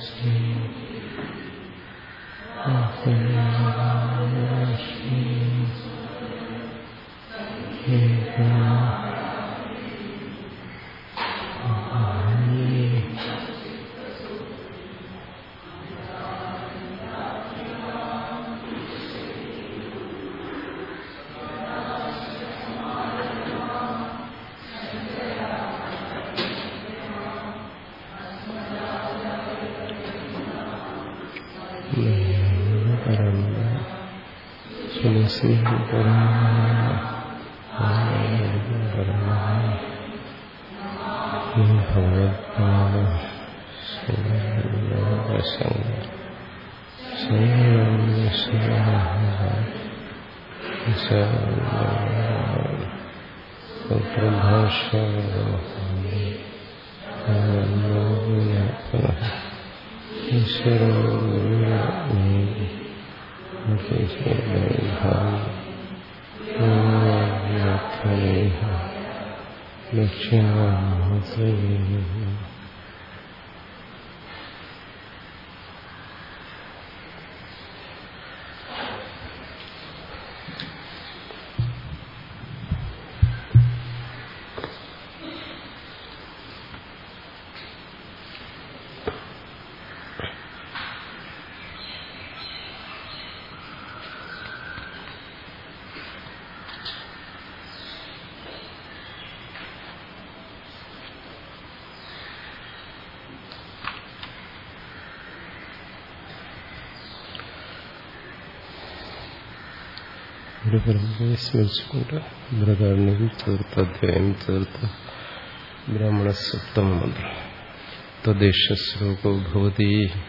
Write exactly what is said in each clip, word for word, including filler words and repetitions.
ഒരു പരമ്പരയെ സ്മരിച്ചുകൊണ്ട് ബൃഹദാരണ്യം ചേർത്ത് അധ്യായം ചേർത്ത് ബ്രാഹ്മണ സപ്തമ മന്ത്രം തദ്ദേശ ശ്ലോകോ ഭവതി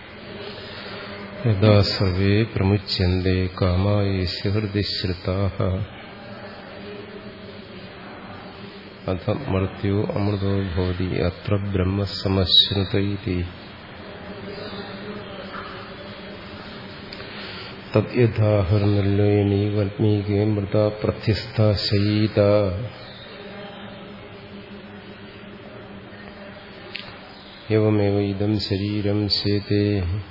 യഥാ സർവേ പ്രമുച്യന്തെ കാമായേസ്യ ഹൃദി ശ്രുതാഃ അഥ മർത്യോ അമൃതോ ഭവതി അത്ര ബ്രഹ്മ സമശ്നുത ഇതി തദ്യഥാഹർനല്ലോയനീ വൽമീകേ മൃത പ്രത്യസ്ഥ ശയീത ഏവമേവ ഇദം ശരീരം ശേതേ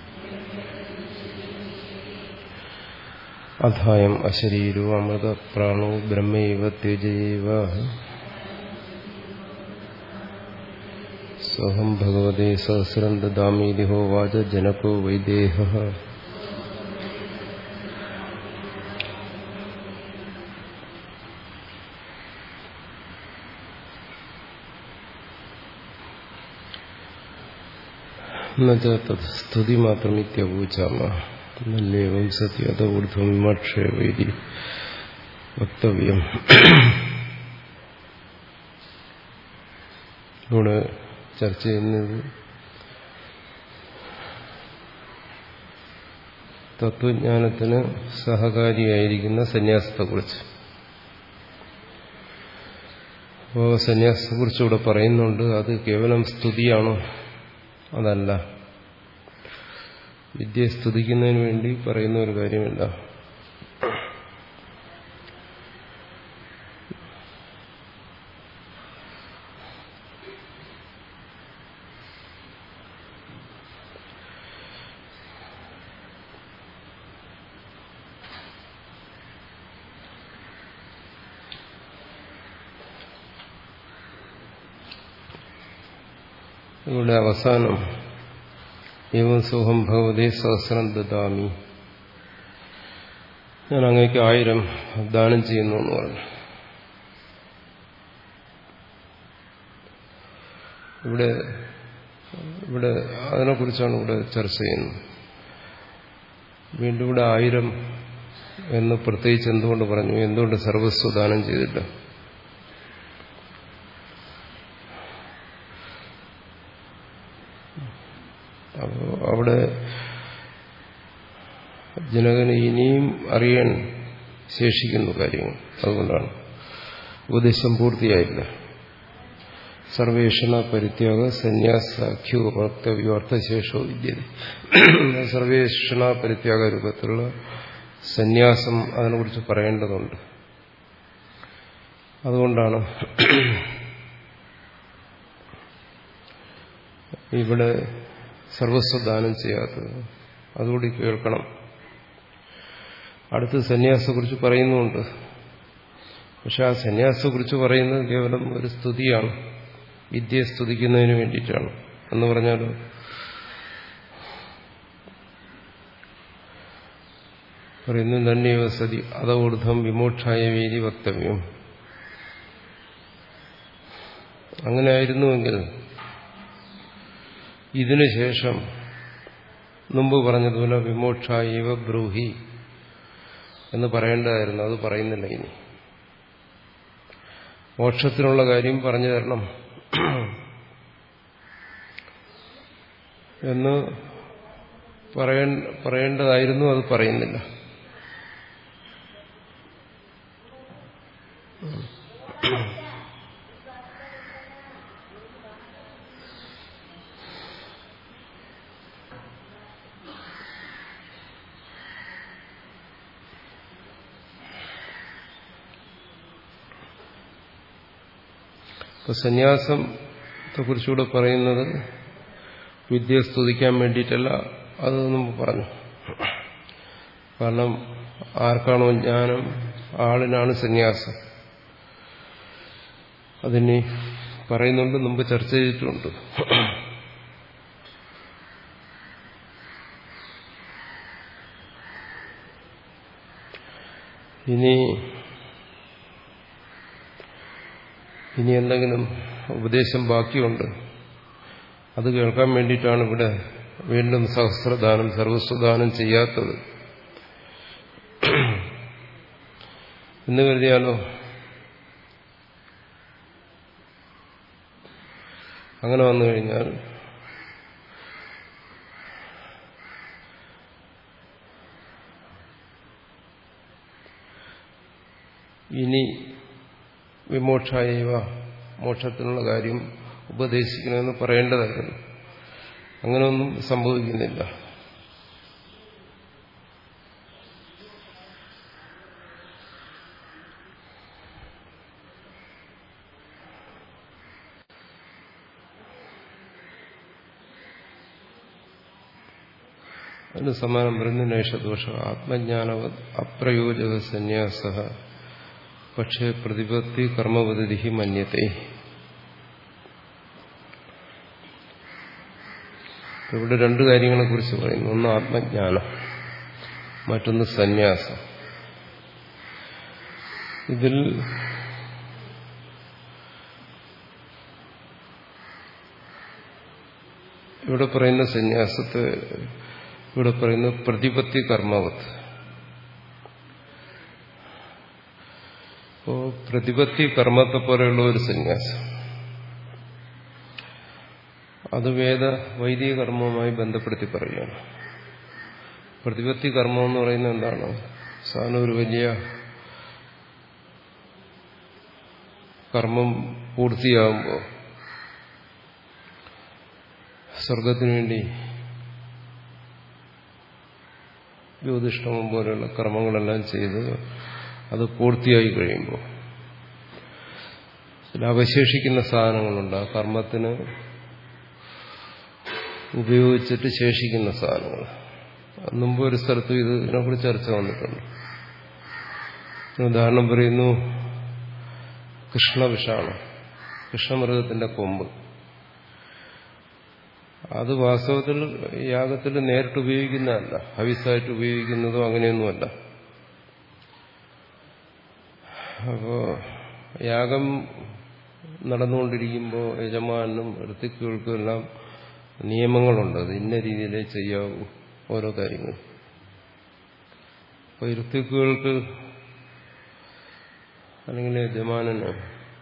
അഥായം അശരീരോ അമൃത പ്രാണോ ബ്രഹ്മൈവ തേജൈവ സോഹം ഭഗവതേ സഹസ്രം ദദാമീതി ഹോവാച ജനകോ വൈദേഹഃ സ്തുതി മാത്രമിത്യവൂചാമ നല്ലേവം സത്യ അത ഊർധ്വം വിമർശേവേദി വക്തവ്യം. ഇവിടെ ചർച്ച ചെയ്യുന്നത് തത്വജ്ഞാനത്തിന് സഹകാരിയായിരിക്കുന്ന സന്യാസത്തെക്കുറിച്ച്. അപ്പോൾ സന്യാസത്തെക്കുറിച്ച് ഇവിടെ പറയുന്നുണ്ട്. അത് കേവലം സ്തുതിയാണോ? അതല്ല. വിദ്യയെ സ്തുതിക്കുന്നതിന് വേണ്ടി പറയുന്ന ഒരു കാര്യമില്ല. ഇവിടെ അവസാനം ഏവം സോഹം ഭഗവതേ സഹസ്രം ദദാമി, ഞാൻ അങ്ങേക്ക് ആയിരം ദാനം ചെയ്യുന്നു എന്ന് പറഞ്ഞു. ഇവിടെ ഇവിടെ അതിനെക്കുറിച്ചാണ് ഇവിടെ ചർച്ച ചെയ്യുന്നത്. വീണ്ടും ഇവിടെ ആയിരം എന്ന് പ്രത്യേകിച്ച് എന്തുകൊണ്ട് പറഞ്ഞു? എന്തുകൊണ്ട് സർവസ്വ ദാനം ചെയ്തില്ല? അപ്പോൾ അവിടെ ജനകന് ഇനിയും അറിയാൻ ശേഷിക്കുന്നു കാര്യങ്ങൾ. അതുകൊണ്ടാണ് ഉപദേശം പൂർത്തിയായില്ല. സർവേഷണ പരിത്യാഗ സന്യാസാഖ്യോ വക്തവ്യോ അർത്ഥശേഷോ വിദ്യത. സർവേഷണ പരിത്യാഗ രൂപത്തിലുള്ള സന്യാസം അതിനെക്കുറിച്ച് പറയേണ്ടതുണ്ട്. അതുകൊണ്ടാണ് ഇവിടെ സർവസ്വദാനം ചെയ്യാത്തത്. അതുകൂടി കേൾക്കണം. അടുത്ത് സന്യാസത്തെക്കുറിച്ച് പറയുന്നുമുണ്ട്. പക്ഷെ ആ സന്യാസത്തെക്കുറിച്ച് പറയുന്നത് കേവലം ഒരു സ്തുതിയാണ്, വിദ്യയെ സ്തുതിക്കുന്നതിന് വേണ്ടിയിട്ടാണ്. എന്ന് പറഞ്ഞാൽ പറയുന്നു തന്നെയോ സതി അതോർദ്ധം വിമോക്ഷായ വേദി വക്തവ്യം. അങ്ങനെ ആയിരുന്നുവെങ്കിൽ ഇതിനുശേഷം മുമ്പ് പറഞ്ഞതുപോലെ വിമോക്ഷായവ ബ്രൂഹി എന്ന് പറയേണ്ടതായിരുന്നു. അത് പറയുന്നില്ല. ഇനി മോക്ഷത്തിനുള്ള കാര്യം പറഞ്ഞു തരണം എന്ന് പറയേണ്ടതായിരുന്നു. അത് പറയുന്നില്ല. ഇപ്പൊ സന്യാസത്തെ കുറിച്ചുകൂടെ പറയുന്നത് വിദ്യയെ സ്തുതിക്കാൻ വേണ്ടിയിട്ടല്ല. അത് മുമ്പ് പറഞ്ഞു. കാരണം ആർക്കാണോ ജ്ഞാനം ആളിനാണ് സന്യാസം. അതിന് പറയുന്നുണ്ട്, മുമ്പ് ചർച്ച ചെയ്തിട്ടുണ്ട്. ഇനി ഇനി എന്തെങ്കിലും ഉപദേശം ബാക്കിയുണ്ട്. അത് കേൾക്കാൻ വേണ്ടിയിട്ടാണ് ഇവിടെ വീണ്ടും സഹസ്രദാനം സർവസ്വദാനം ചെയ്യാത്തത് എന്ന് കരുതിയാലോ? അങ്ങനെ വന്നു കഴിഞ്ഞാൽ ഇനി വിമോക്ഷായവ മോക്ഷത്തിനുള്ള കാര്യം ഉപദേശിക്കണമെന്ന് പറയേണ്ടതായിരുന്നു. അങ്ങനെയൊന്നും സംഭവിക്കുന്നില്ല. അതിന് സമാനം പറയുന്ന നൈഷദോഷ ആത്മജ്ഞാനവ അപ്രയോജക സന്യാസ പക്ഷേ പ്രതിപത്തി കർമ്മപദ്ധതി മന്യത്തെ. ഇവിടെ രണ്ടു കാര്യങ്ങളെ കുറിച്ച് പറയുന്നു. ഒന്ന് ആത്മജ്ഞാനം, മറ്റൊന്ന് സന്യാസം. ഇതിൽ ഇവിടെ പറയുന്ന സന്യാസത്തെ ഇവിടെ പറയുന്ന പ്രതിപത്തി കർമ്മവത്ത്. അപ്പോ പ്രതിപത്തി കർമ്മത്തെ പോലെയുള്ള ഒരു സന്യാസം അത് വേദ വൈദിക കർമ്മവുമായി ബന്ധപ്പെടുത്തി പറയുകയാണ്. പ്രതിപത്തി കർമ്മം എന്ന് പറയുന്നത് എന്താണ്? സാധാരണ ഒരു വലിയ കർമ്മം പൂർത്തിയാകുമ്പോൾ സ്വർഗത്തിനു വേണ്ടി ജ്യോതിഷ്ഠമം പോലെയുള്ള കർമ്മങ്ങളെല്ലാം ചെയ്ത് അത് പൂർത്തിയായി കഴിയുമ്പോൾ ചില അവശേഷിക്കുന്ന സാധനങ്ങളുണ്ട്. ആ കർമ്മത്തിന് ഉപയോഗിച്ചിട്ട് ശേഷിക്കുന്ന സാധനങ്ങൾ. മുമ്പ് ഒരു സ്ഥലത്ത് ഇത് ഇതിനെക്കുറിച്ച് ചർച്ച വന്നിട്ടുണ്ട്. ഉദാഹരണം പറയുന്നു, കൃഷ്ണവിഷാണ്, കൃഷ്ണമൃഗത്തിന്റെ കൊമ്പ്. അത് വാസ്തവത്തിൽ യാഗത്തിൽ നേരിട്ട് ഉപയോഗിക്കുന്നതല്ല, ഹവിസായിട്ട് ഉപയോഗിക്കുന്നതോ അങ്ങനെയൊന്നുമല്ല. അപ്പോ യാഗം നടന്നുകൊണ്ടിരിക്കുമ്പോൾ യജമാനും ഋത്വിക്കുകൾക്കും എല്ലാം നിയമങ്ങളുണ്ട്. അത് ഇന്ന രീതിയിലേ ചെയ്യാവൂ ഓരോ കാര്യങ്ങൾ. അപ്പോൾ ഋത്വിക്കുകൾക്ക് അല്ലെങ്കിൽ യജമാനന്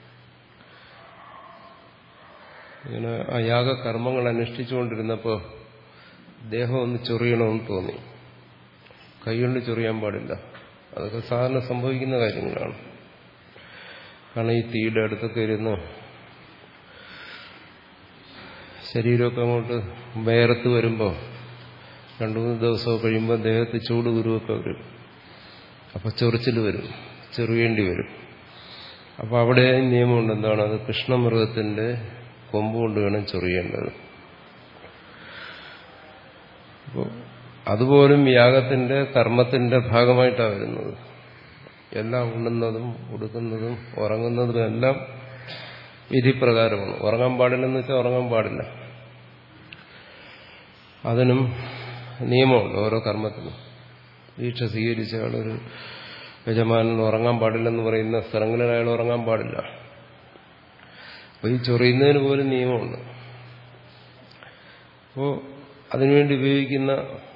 ഇങ്ങനെ ആ യാഗകർമ്മങ്ങൾ അനുഷ്ഠിച്ചുകൊണ്ടിരുന്നപ്പോൾ ദേഹം ഒന്ന് ചൊറിയണമെന്ന് തോന്നി. കൈകൊണ്ട് ചൊറിയാൻ പാടില്ല. അതൊക്കെ സാധാരണ സംഭവിക്കുന്ന കാര്യങ്ങളാണ്. കാരണം ഈ തീയുടെ അടുത്തൊക്കെ ഇരുന്ന് ശരീരമൊക്കെ അങ്ങോട്ട് വേർത്ത് വരുമ്പോൾ രണ്ടു മൂന്ന് ദിവസമൊക്കെ കഴിയുമ്പോൾ ദേഹത്ത് ചൂട് കുരുവൊക്കെ വരും. അപ്പോൾ ചൊറിച്ചിൽ വരും, ചെറിയേണ്ടി വരും. അപ്പോൾ അവിടെ നിയമമുണ്ട്. എന്താണ്? അത് കൃഷ്ണമൃഗത്തിന്റെ കൊമ്പ് കൊണ്ട് വേണം ചൊറിയേണ്ടത്. അപ്പോൾ അതുപോലും യാഗത്തിന്റെ കർമ്മത്തിന്റെ ഭാഗമായിട്ടാണ് വരുന്നത്. എല്ലാം ഉണ്ണുന്നതും ഉടുക്കുന്നതും ഉറങ്ങുന്നതും എല്ലാം വിധിപ്രകാരമാണ്. ഉറങ്ങാൻ പാടില്ലെന്ന് വെച്ചാൽ ഉറങ്ങാൻ പാടില്ല. അതിനും നിയമമുണ്ട് ഓരോ കർമ്മത്തിനും. ദീക്ഷ സ്വീകരിച്ച ആളൊരു യജമാനൻ ഉറങ്ങാൻ പാടില്ലെന്ന് പറയുന്ന സ്ഥലങ്ങളിൽ അയാൾ ഉറങ്ങാൻ പാടില്ല. അപ്പോൾ ഈ ചൊറിയുന്നതിന് പോലും നിയമമുണ്ട്. അപ്പോൾ അതിനുവേണ്ടി ഉപയോഗിക്കുന്ന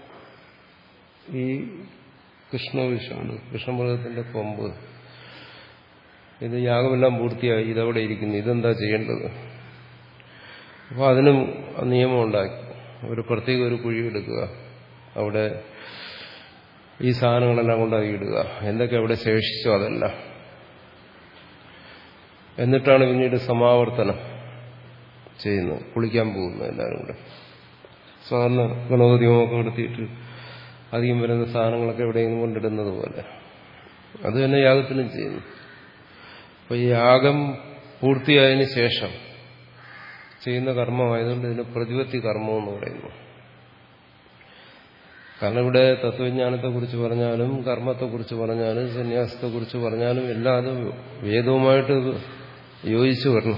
ഈ കൃഷ്ണവിഷമാണ്, കൃഷ്ണമൃഗത്തിന്റെ കൊമ്പ്, ഇത് യാഗമെല്ലാം പൂർത്തിയായി, ഇതവിടെ ഇരിക്കുന്നു, ഇതെന്താ ചെയ്യേണ്ടത്? അപ്പോൾ അതിനും നിയമം ഉണ്ടാക്കി. ഒരു പ്രത്യേക ഒരു കുഴി എടുക്കുക, അവിടെ ഈ സാധനങ്ങളെല്ലാം കൊണ്ടാക്കി ഇടുക, എന്തൊക്കെ അവിടെ ശേഷിച്ചോ അതെല്ലാം. എന്നിട്ടാണ് പിന്നീട് സമാവർത്തനം ചെയ്യുന്നത്, കുളിക്കാൻ പോകുന്നത് എല്ലാവരും കൂടെ. സാധാരണ ഗണപതിയൊക്കെ എടുത്തിട്ട് അധികം വരുന്ന സാധനങ്ങളൊക്കെ എവിടെയെങ്കിലും കൊണ്ടിടുന്നത് പോലെ അത് തന്നെ യാഗത്തിനും ചെയ്യുന്നു. അപ്പോൾ ഈ യാഗം പൂർത്തിയായതിനു ശേഷം ചെയ്യുന്ന കർമ്മമായതുകൊണ്ട് ഇതിന് പ്രതിപത്തി കർമ്മം എന്ന് പറയുന്നു. കാരണം ഇവിടെ തത്വജ്ഞാനത്തെക്കുറിച്ച് പറഞ്ഞാലും കർമ്മത്തെക്കുറിച്ച് പറഞ്ഞാലും സന്യാസത്തെക്കുറിച്ച് പറഞ്ഞാലും എല്ലാം അത് വേദവുമായിട്ട് യോജിച്ചു വരണം.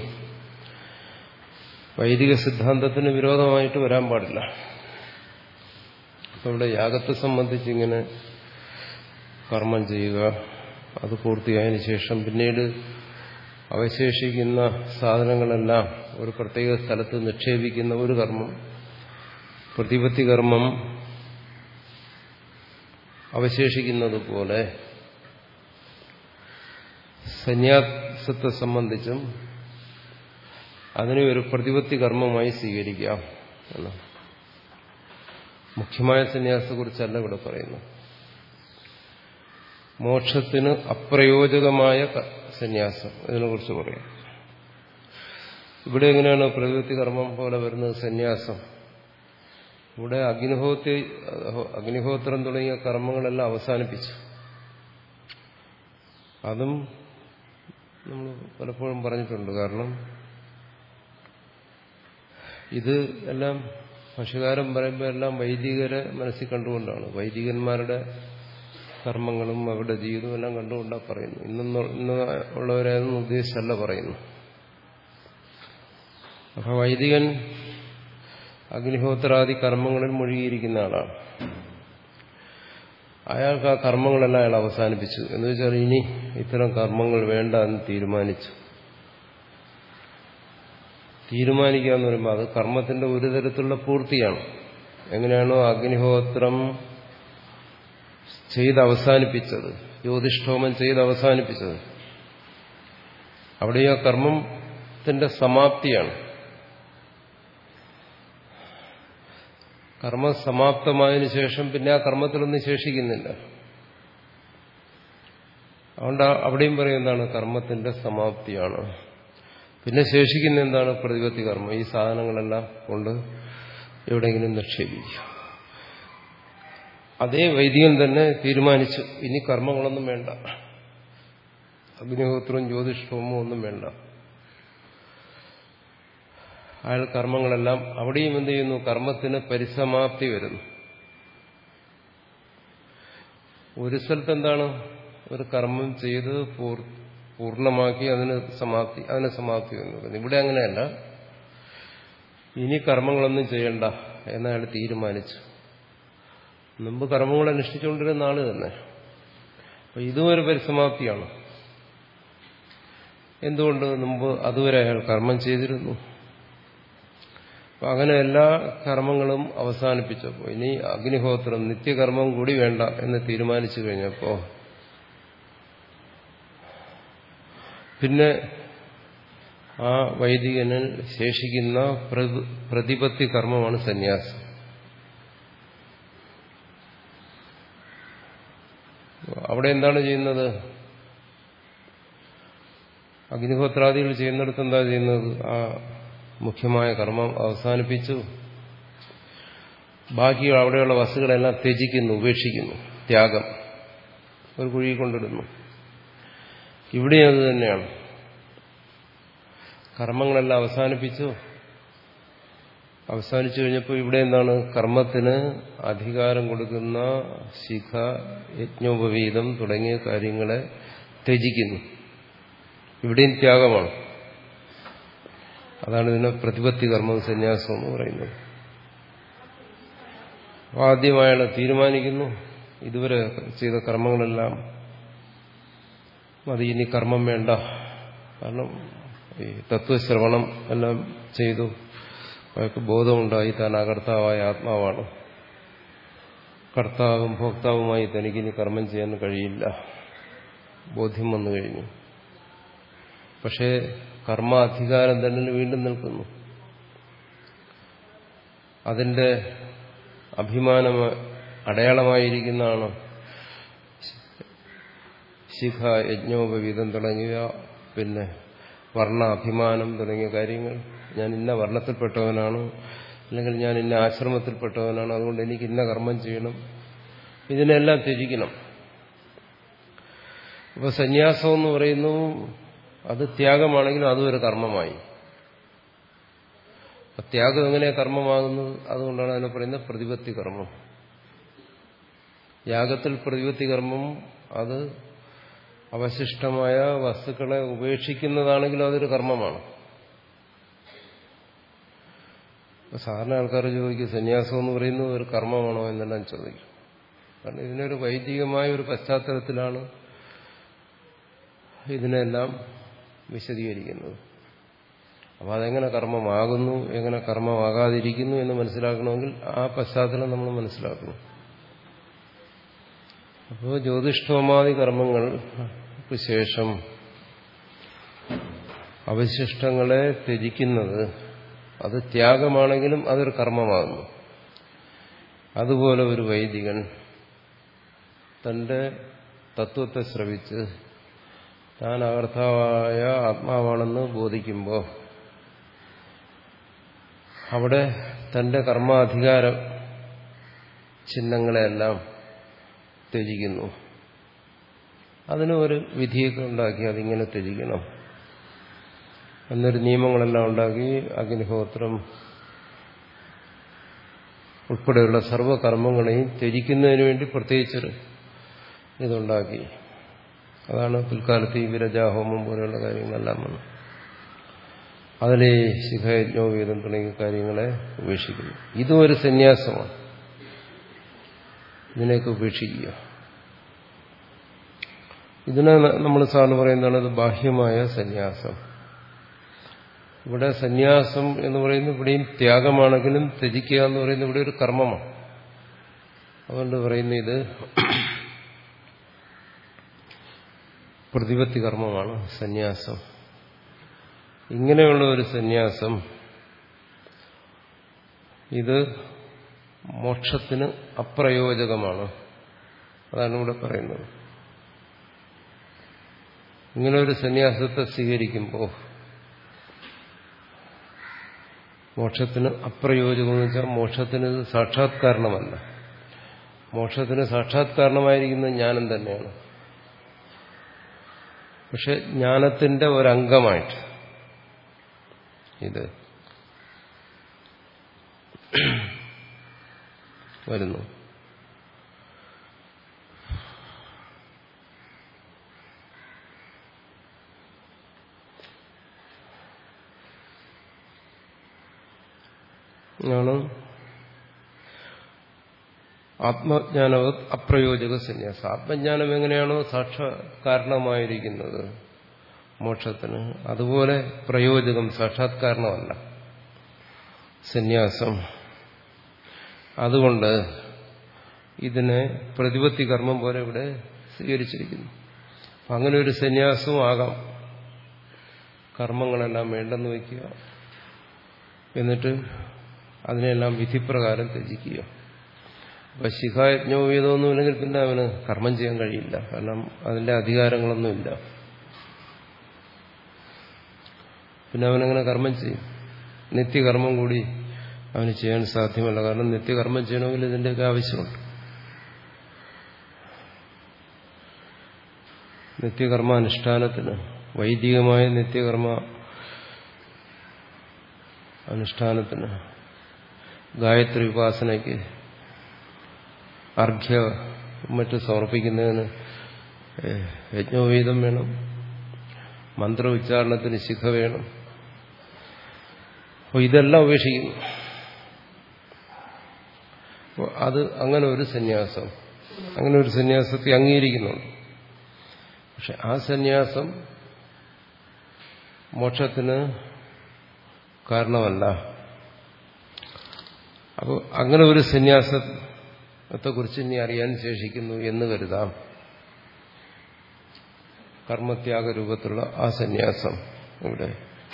വൈദിക സിദ്ധാന്തത്തിന് വിരോധമായിട്ട് വരാൻ പാടില്ല. അപ്പോൾ ഇവിടെ യാഗത്തെ സംബന്ധിച്ച് ഇങ്ങനെ കർമ്മം ചെയ്യുക, അത് പൂർത്തിയായതിനു ശേഷം പിന്നീട് അവശേഷിക്കുന്ന സാധനങ്ങളെല്ലാം ഒരു പ്രത്യേക സ്ഥലത്ത് നിക്ഷേപിക്കുന്ന ഒരു കർമ്മം, പ്രതിപത്തി കർമ്മം അവശേഷിക്കുന്നത് പോലെ സന്യാസത്തെ സംബന്ധിച്ചും അതിനെ ഒരു പ്രതിപത്തി കർമ്മമായി സ്വീകരിക്കാം എന്നാണ്. മുഖ്യമായ സന്യാസത്തെക്കുറിച്ചല്ല ഇവിടെ പറയുന്നു. മോക്ഷത്തിന് അപ്രയോജകമായ സന്യാസം ഇതിനെക്കുറിച്ച് പറയാം. ഇവിടെ എങ്ങനെയാണ് പ്രതിപത്തി കർമ്മം പോലെ വരുന്നത് സന്യാസം? ഇവിടെ അഗ്നിഹോത്രി അഗ്നിഹോത്രം തുടങ്ങിയ കർമ്മങ്ങളെല്ലാം അവസാനിപ്പിച്ചു. അതും നമ്മൾ പലപ്പോഴും പറഞ്ഞിട്ടുണ്ട്. കാരണം ഇത് എല്ലാം ഭാഷ്യകാരൻ പറയുമ്പോൾ എല്ലാം വൈദികരെ മനസ്സിൽ കണ്ടുകൊണ്ടാണ്. വൈദികന്മാരുടെ കർമ്മങ്ങളും അവരുടെ ജീവിതവും എല്ലാം കണ്ടുകൊണ്ടാണ് പറയുന്നു. ഇന്ന് ഇന്ന് ഉള്ളവരെയൊന്നും ഉദ്ദേശിച്ചല്ല പറയുന്നു. അപ്പൊ വൈദികൻ അഗ്നിഹോത്രാദി കർമ്മങ്ങളിൽ മുഴുകിയിരിക്കുന്ന ആളാണ്. അയാൾക്ക് ആ കർമ്മങ്ങളെല്ലാം അയാൾ അവസാനിപ്പിച്ചു. എന്ന് വെച്ചാൽ ഇനി ഇത്തരം കർമ്മങ്ങൾ വേണ്ട എന്ന് തീരുമാനിച്ചു. തീരുമാനിക്കുക എന്ന് പറയുമ്പോൾ അത് കർമ്മത്തിന്റെ ഒരു തരത്തിലുള്ള പൂർത്തിയാണ്. എങ്ങനെയാണോ അഗ്നിഹോത്രം ചെയ്ത് അവസാനിപ്പിച്ചത്, ജ്യോതിഷ്ഠോമം ചെയ്ത് അവസാനിപ്പിച്ചത്, അവിടെ ആ കർമ്മത്തിന്റെ സമാപ്തിയാണ്. കർമ്മം സമാപ്തമായതിനു ശേഷം പിന്നെ ആ കർമ്മത്തിലൊന്നും ശേഷിക്കുന്നില്ല. അതുകൊണ്ട് അവിടെയും പറയും എന്താണ്, കർമ്മത്തിന്റെ സമാപ്തിയാണ്. പിന്നെ ശേഷിക്കുന്ന എന്താണ്, പ്രതിപത്തി കർമ്മം. ഈ സാധനങ്ങളെല്ലാം കൊണ്ട് എവിടെയെങ്കിലും നിക്ഷേപിക്കുക. അതേ വൈദികൻ തന്നെ തീരുമാനിച്ചു, ഇനി കർമ്മങ്ങളൊന്നും വേണ്ട, അഗ്നിഹോത്രവും ജ്യോതിഷ്ഠവും ഒന്നും വേണ്ട. അയാൾ കർമ്മങ്ങളെല്ലാം അവിടെയും എന്ത് ചെയ്യുന്നു, കർമ്മത്തിന് പരിസമാപ്തി വരുന്നു. ഒരു സ്ഥലത്ത് എന്താണ്, ഒരു കർമ്മം ചെയ്ത് പൂർണ്ണമാക്കി അതിന് സമാപ്തി അതിന് സമാപ്തി വരുന്നത്. ഇവിടെ അങ്ങനെയല്ല, ഇനി കർമ്മങ്ങളൊന്നും ചെയ്യണ്ട എന്നയാൾ തീരുമാനിച്ചു. മുമ്പ് കർമ്മങ്ങൾ അനുഷ്ഠിച്ചുകൊണ്ടിരുന്ന ആള് തന്നെ. അപ്പൊ ഇതും ഒരു പരിസമാപ്തിയാണ്. എന്തുകൊണ്ട്? മുമ്പ് അതുവരെ അയാൾ കർമ്മം ചെയ്തിരുന്നു. അപ്പൊ അങ്ങനെ എല്ലാ കർമ്മങ്ങളും അവസാനിപ്പിച്ചപ്പോൾ ഇനി അഗ്നിഹോത്രം നിത്യകർമ്മം കൂടി വേണ്ട എന്ന് തീരുമാനിച്ചു കഴിഞ്ഞപ്പോ പിന്നെ ആ വൈദികനിൽ ശേഷിക്കുന്ന പ്രതിപത്തി കർമ്മമാണ് സന്യാസം. അവിടെ എന്താണ് ചെയ്യുന്നത്? അഗ്നിഹോത്രാദികൾ ചെയ്യുന്നിടത്ത് എന്താ ചെയ്യുന്നത്? ആ മുഖ്യമായ കർമ്മം അവസാനിപ്പിച്ചു. ബാക്കി അവിടെയുള്ള വസ്തുക്കളെല്ലാം ത്യജിക്കുന്നു, ഉപേക്ഷിക്കുന്നു. ത്യാഗം ഒരു കുഴി കൊണ്ടിടുന്നു. ഇവിടെ അത് തന്നെയാണ്. കർമ്മങ്ങളെല്ലാം അവസാനിപ്പിച്ചു. അവസാനിച്ചു കഴിഞ്ഞപ്പോൾ ഇവിടെ എന്താണ്? കർമ്മത്തിന് അധികാരം കൊടുക്കുന്ന ശിഖ, യജ്ഞോപവീതം തുടങ്ങിയ കാര്യങ്ങളെ ത്യജിക്കുന്നു. ഇവിടെയും ത്യാഗമാണ്. അതാണ് ഇതിനെ പ്രതിപത്തി കർമ്മം, സന്യാസം എന്ന് പറയുന്നത്. ആദ്യമായാണ് തീരുമാനിക്കുന്നു, ഇതുവരെ ചെയ്ത കർമ്മങ്ങളെല്ലാം മതി, ഇനി കർമ്മം വേണ്ട. കാരണം ഈ തത്വശ്രവണം എല്ലാം ചെയ്തു, അയാൾക്ക് ബോധമുണ്ടായി താൻ അകർത്താവായ ആത്മാവാണ്, കർത്താവും ഭോക്താവുമായി തനിക്കിനി കർമ്മം ചെയ്യാൻ കഴിയില്ല, ബോധ്യം വന്നു കഴിഞ്ഞു. പക്ഷേ കർമാധികാരം തന്നെ വീണ്ടും നിൽക്കുന്നു. അതിന്റെ അഭിമാനം അടയാളമായിരിക്കുന്നതാണ് ശിഖ, യജ്ഞോപവീതം തുടങ്ങിയ, പിന്നെ വർണ്ണ അഭിമാനം തുടങ്ങിയ കാര്യങ്ങൾ. ഞാൻ ഇന്ന വർണ്ണത്തിൽപ്പെട്ടവനാണ്, അല്ലെങ്കിൽ ഞാൻ ഇന്ന ആശ്രമത്തിൽപ്പെട്ടവനാണ്, അതുകൊണ്ട് എനിക്ക് ഇന്ന കർമ്മം ചെയ്യണം, ഇതിനെല്ലാം ത്യജിക്കണം. അപ്പോൾ സന്യാസം എന്ന് പറയുന്നു, അത് ത്യാഗമാണെങ്കിലും അതും ഒരു കർമ്മമായി. ത്യാഗം എങ്ങനെയാണ് കർമ്മമാകുന്നത്? അതുകൊണ്ടാണ് അതിനെ പറയുന്നത് പ്രതിപത്തി കർമ്മം. യാഗത്തിൽ പ്രതിപത്തി കർമ്മം അത് അവശിഷ്ടമായ വസ്തുക്കളെ ഉപേക്ഷിക്കുന്നതാണെങ്കിലും അതൊരു കർമ്മമാണ്. സാധാരണ ആൾക്കാർ ചോദിക്കും, സന്യാസം എന്ന് പറയുന്നത് ഒരു കർമ്മമാണോ എന്നെല്ലാം ചോദിക്കും. കാരണം ഇതിനൊരു വൈദികമായ ഒരു പശ്ചാത്തലത്തിലാണ് ഇതിനെല്ലാം വിശദീകരിക്കുന്നത്. അപ്പോൾ അതെങ്ങനെ കർമ്മമാകുന്നു, എങ്ങനെ കർമ്മമാകാതിരിക്കുന്നു എന്ന് മനസ്സിലാക്കണമെങ്കിൽ ആ പശ്ചാത്തലം നമ്മൾ മനസ്സിലാക്കണം. അപ്പോൾ ജ്യോതിഷ്ഠോമാദി കർമ്മങ്ങൾക്ക് ശേഷം അവശിഷ്ടങ്ങളെ ത്യജിക്കുന്നത് അത് ത്യാഗമാണെങ്കിലും അതൊരു കർമ്മമാകുന്നു. അതുപോലെ ഒരു വൈദികൻ തന്റെ തത്വത്തെ ശ്രവിച്ച് താൻ അകർത്താവായ ആത്മാവാണെന്ന് ബോധിക്കുമ്പോൾ അവിടെ തന്റെ കർമാധികാര ചിഹ്നങ്ങളെല്ലാം ത്യജിക്കുന്നു. അതിന് ഒരു വിധിയൊക്കെ ഉണ്ടാക്കി അതിങ്ങനെ ത്യജിക്കണം എന്നൊരു നിയമങ്ങളെല്ലാം ഉണ്ടാക്കി. അഗ്നിഹോത്രം ഉൾപ്പെടെയുള്ള സർവ്വകർമ്മങ്ങളെയും ത്യജിക്കുന്നതിന് വേണ്ടി പ്രത്യേകിച്ചൊരു ഇതുണ്ടാക്കി. അതാണ് പിൽക്കാലത്ത് ഈ വിരജാഹോമം പോലെയുള്ള കാര്യങ്ങളെല്ലാം വന്നു. അതിലെ ശിഖയജ്ഞോപീതം തുടങ്ങിയ കാര്യങ്ങളെ ഉപേക്ഷിക്കുന്നു. ഇതും ഒരു സന്യാസമാണ്. ഇതിനെയൊക്കെ ഉപേക്ഷിക്കുക. ഇതിനെ നമ്മൾ സാറിന് പറയുന്നതാണ് ഇത് ബാഹ്യമായ സന്യാസം. ഇവിടെ സന്യാസം എന്ന് പറയുന്നത് ഇവിടെയും ത്യാഗമാണെങ്കിലും ത്യജിക്കുക എന്ന് പറയുന്നത് ഇവിടെ ഒരു കർമ്മമാണ്. അതുകൊണ്ട് പറയുന്നത് ഇത് പ്രതിപത്തി കർമ്മമാണ് സന്യാസം. ഇങ്ങനെയുള്ള ഒരു സന്യാസം ഇത് മോക്ഷത്തിന് അപ്രയോജകമാണ്. അതാണ് ഇവിടെ പറയുന്നത്. ഇങ്ങനെ ഒരു സന്യാസത്തെ സ്വീകരിക്കുമ്പോൾ മോക്ഷത്തിന് അപ്രയോജകമെന്ന് വെച്ചാൽ മോക്ഷത്തിന് ഇത് സാക്ഷാത്കാരണമല്ല. മോക്ഷത്തിന് സാക്ഷാത്കാരണമായിരിക്കുന്നത് ജ്ഞാനം തന്നെയാണ്. പക്ഷെ ജ്ഞാനത്തിന്റെ ഒരംഗമായിട്ട് ഇത് വരുന്നു. ആണ് ആത്മജ്ഞാനവത് അപ്രയോജക സന്യാസം. ആത്മജ്ഞാനം എങ്ങനെയാണോ സാക്ഷാത്കാരണമായിരിക്കുന്നത് മോക്ഷത്തിന്, അതുപോലെ പ്രയോജകം സാക്ഷാത്കാരണമല്ല സന്യാസം. അതുകൊണ്ട് ഇതിനെ പ്രതിപത്തി കർമ്മം പോലെ ഇവിടെ സ്വീകരിച്ചിരിക്കുന്നു. അങ്ങനെ ഒരു സന്യാസവും ആകാം. കർമ്മങ്ങളെല്ലാം വേണ്ടെന്ന് വയ്ക്കുക, എന്നിട്ട് അതിനെല്ലാം വിധിപ്രകാരം ത്യജിക്കുക. അപ്പൊ ശിഖായജ്ഞോപീതമൊന്നുമില്ലെങ്കിൽ പിന്നെ അവന് കർമ്മം ചെയ്യാൻ കഴിയില്ല. കാരണം അതിന്റെ അധികാരങ്ങളൊന്നുമില്ല. പിന്നെ അവനങ്ങനെ കർമ്മം ചെയ്യും. നിത്യകർമ്മം കൂടി അവന് ചെയ്യാൻ സാധ്യമല്ല. കാരണം നിത്യകർമ്മം ചെയ്യണമെങ്കിൽ ഇതിന്റെയൊക്കെ ആവശ്യമുണ്ട്. നിത്യകർമ്മ അനുഷ്ഠാനത്തിന്, വൈദികമായ നിത്യകർമ്മ അനുഷ്ഠാനത്തിന് ഗായത്രി ഉപാസനയ്ക്ക് അർഘ്യ മറ്റ് സമർപ്പിക്കുന്നതിന് യജ്ഞോപവീതം വേണം, മന്ത്ര ഉച്ചാരണത്തിന് ശിഖ വേണം. അപ്പോൾ ഇതെല്ലാം ഉപേക്ഷിക്കുന്നു. അപ്പോൾ അത് അങ്ങനെ ഒരു സന്യാസം, അങ്ങനെ ഒരു സന്യാസത്തെ അംഗീകരിക്കുന്നുണ്ട്. പക്ഷെ ആ സന്യാസം മോക്ഷത്തിന് കാരണമല്ല. അപ്പോൾ അങ്ങനെ ഒരു സന്യാസത്തെക്കുറിച്ച് ഇനി അറിയാൻ ശേഷിക്കുന്നു എന്ന് കരുതാം. കർമ്മത്യാഗ രൂപത്തിലുള്ള ആ സന്യാസം ഇവിടെ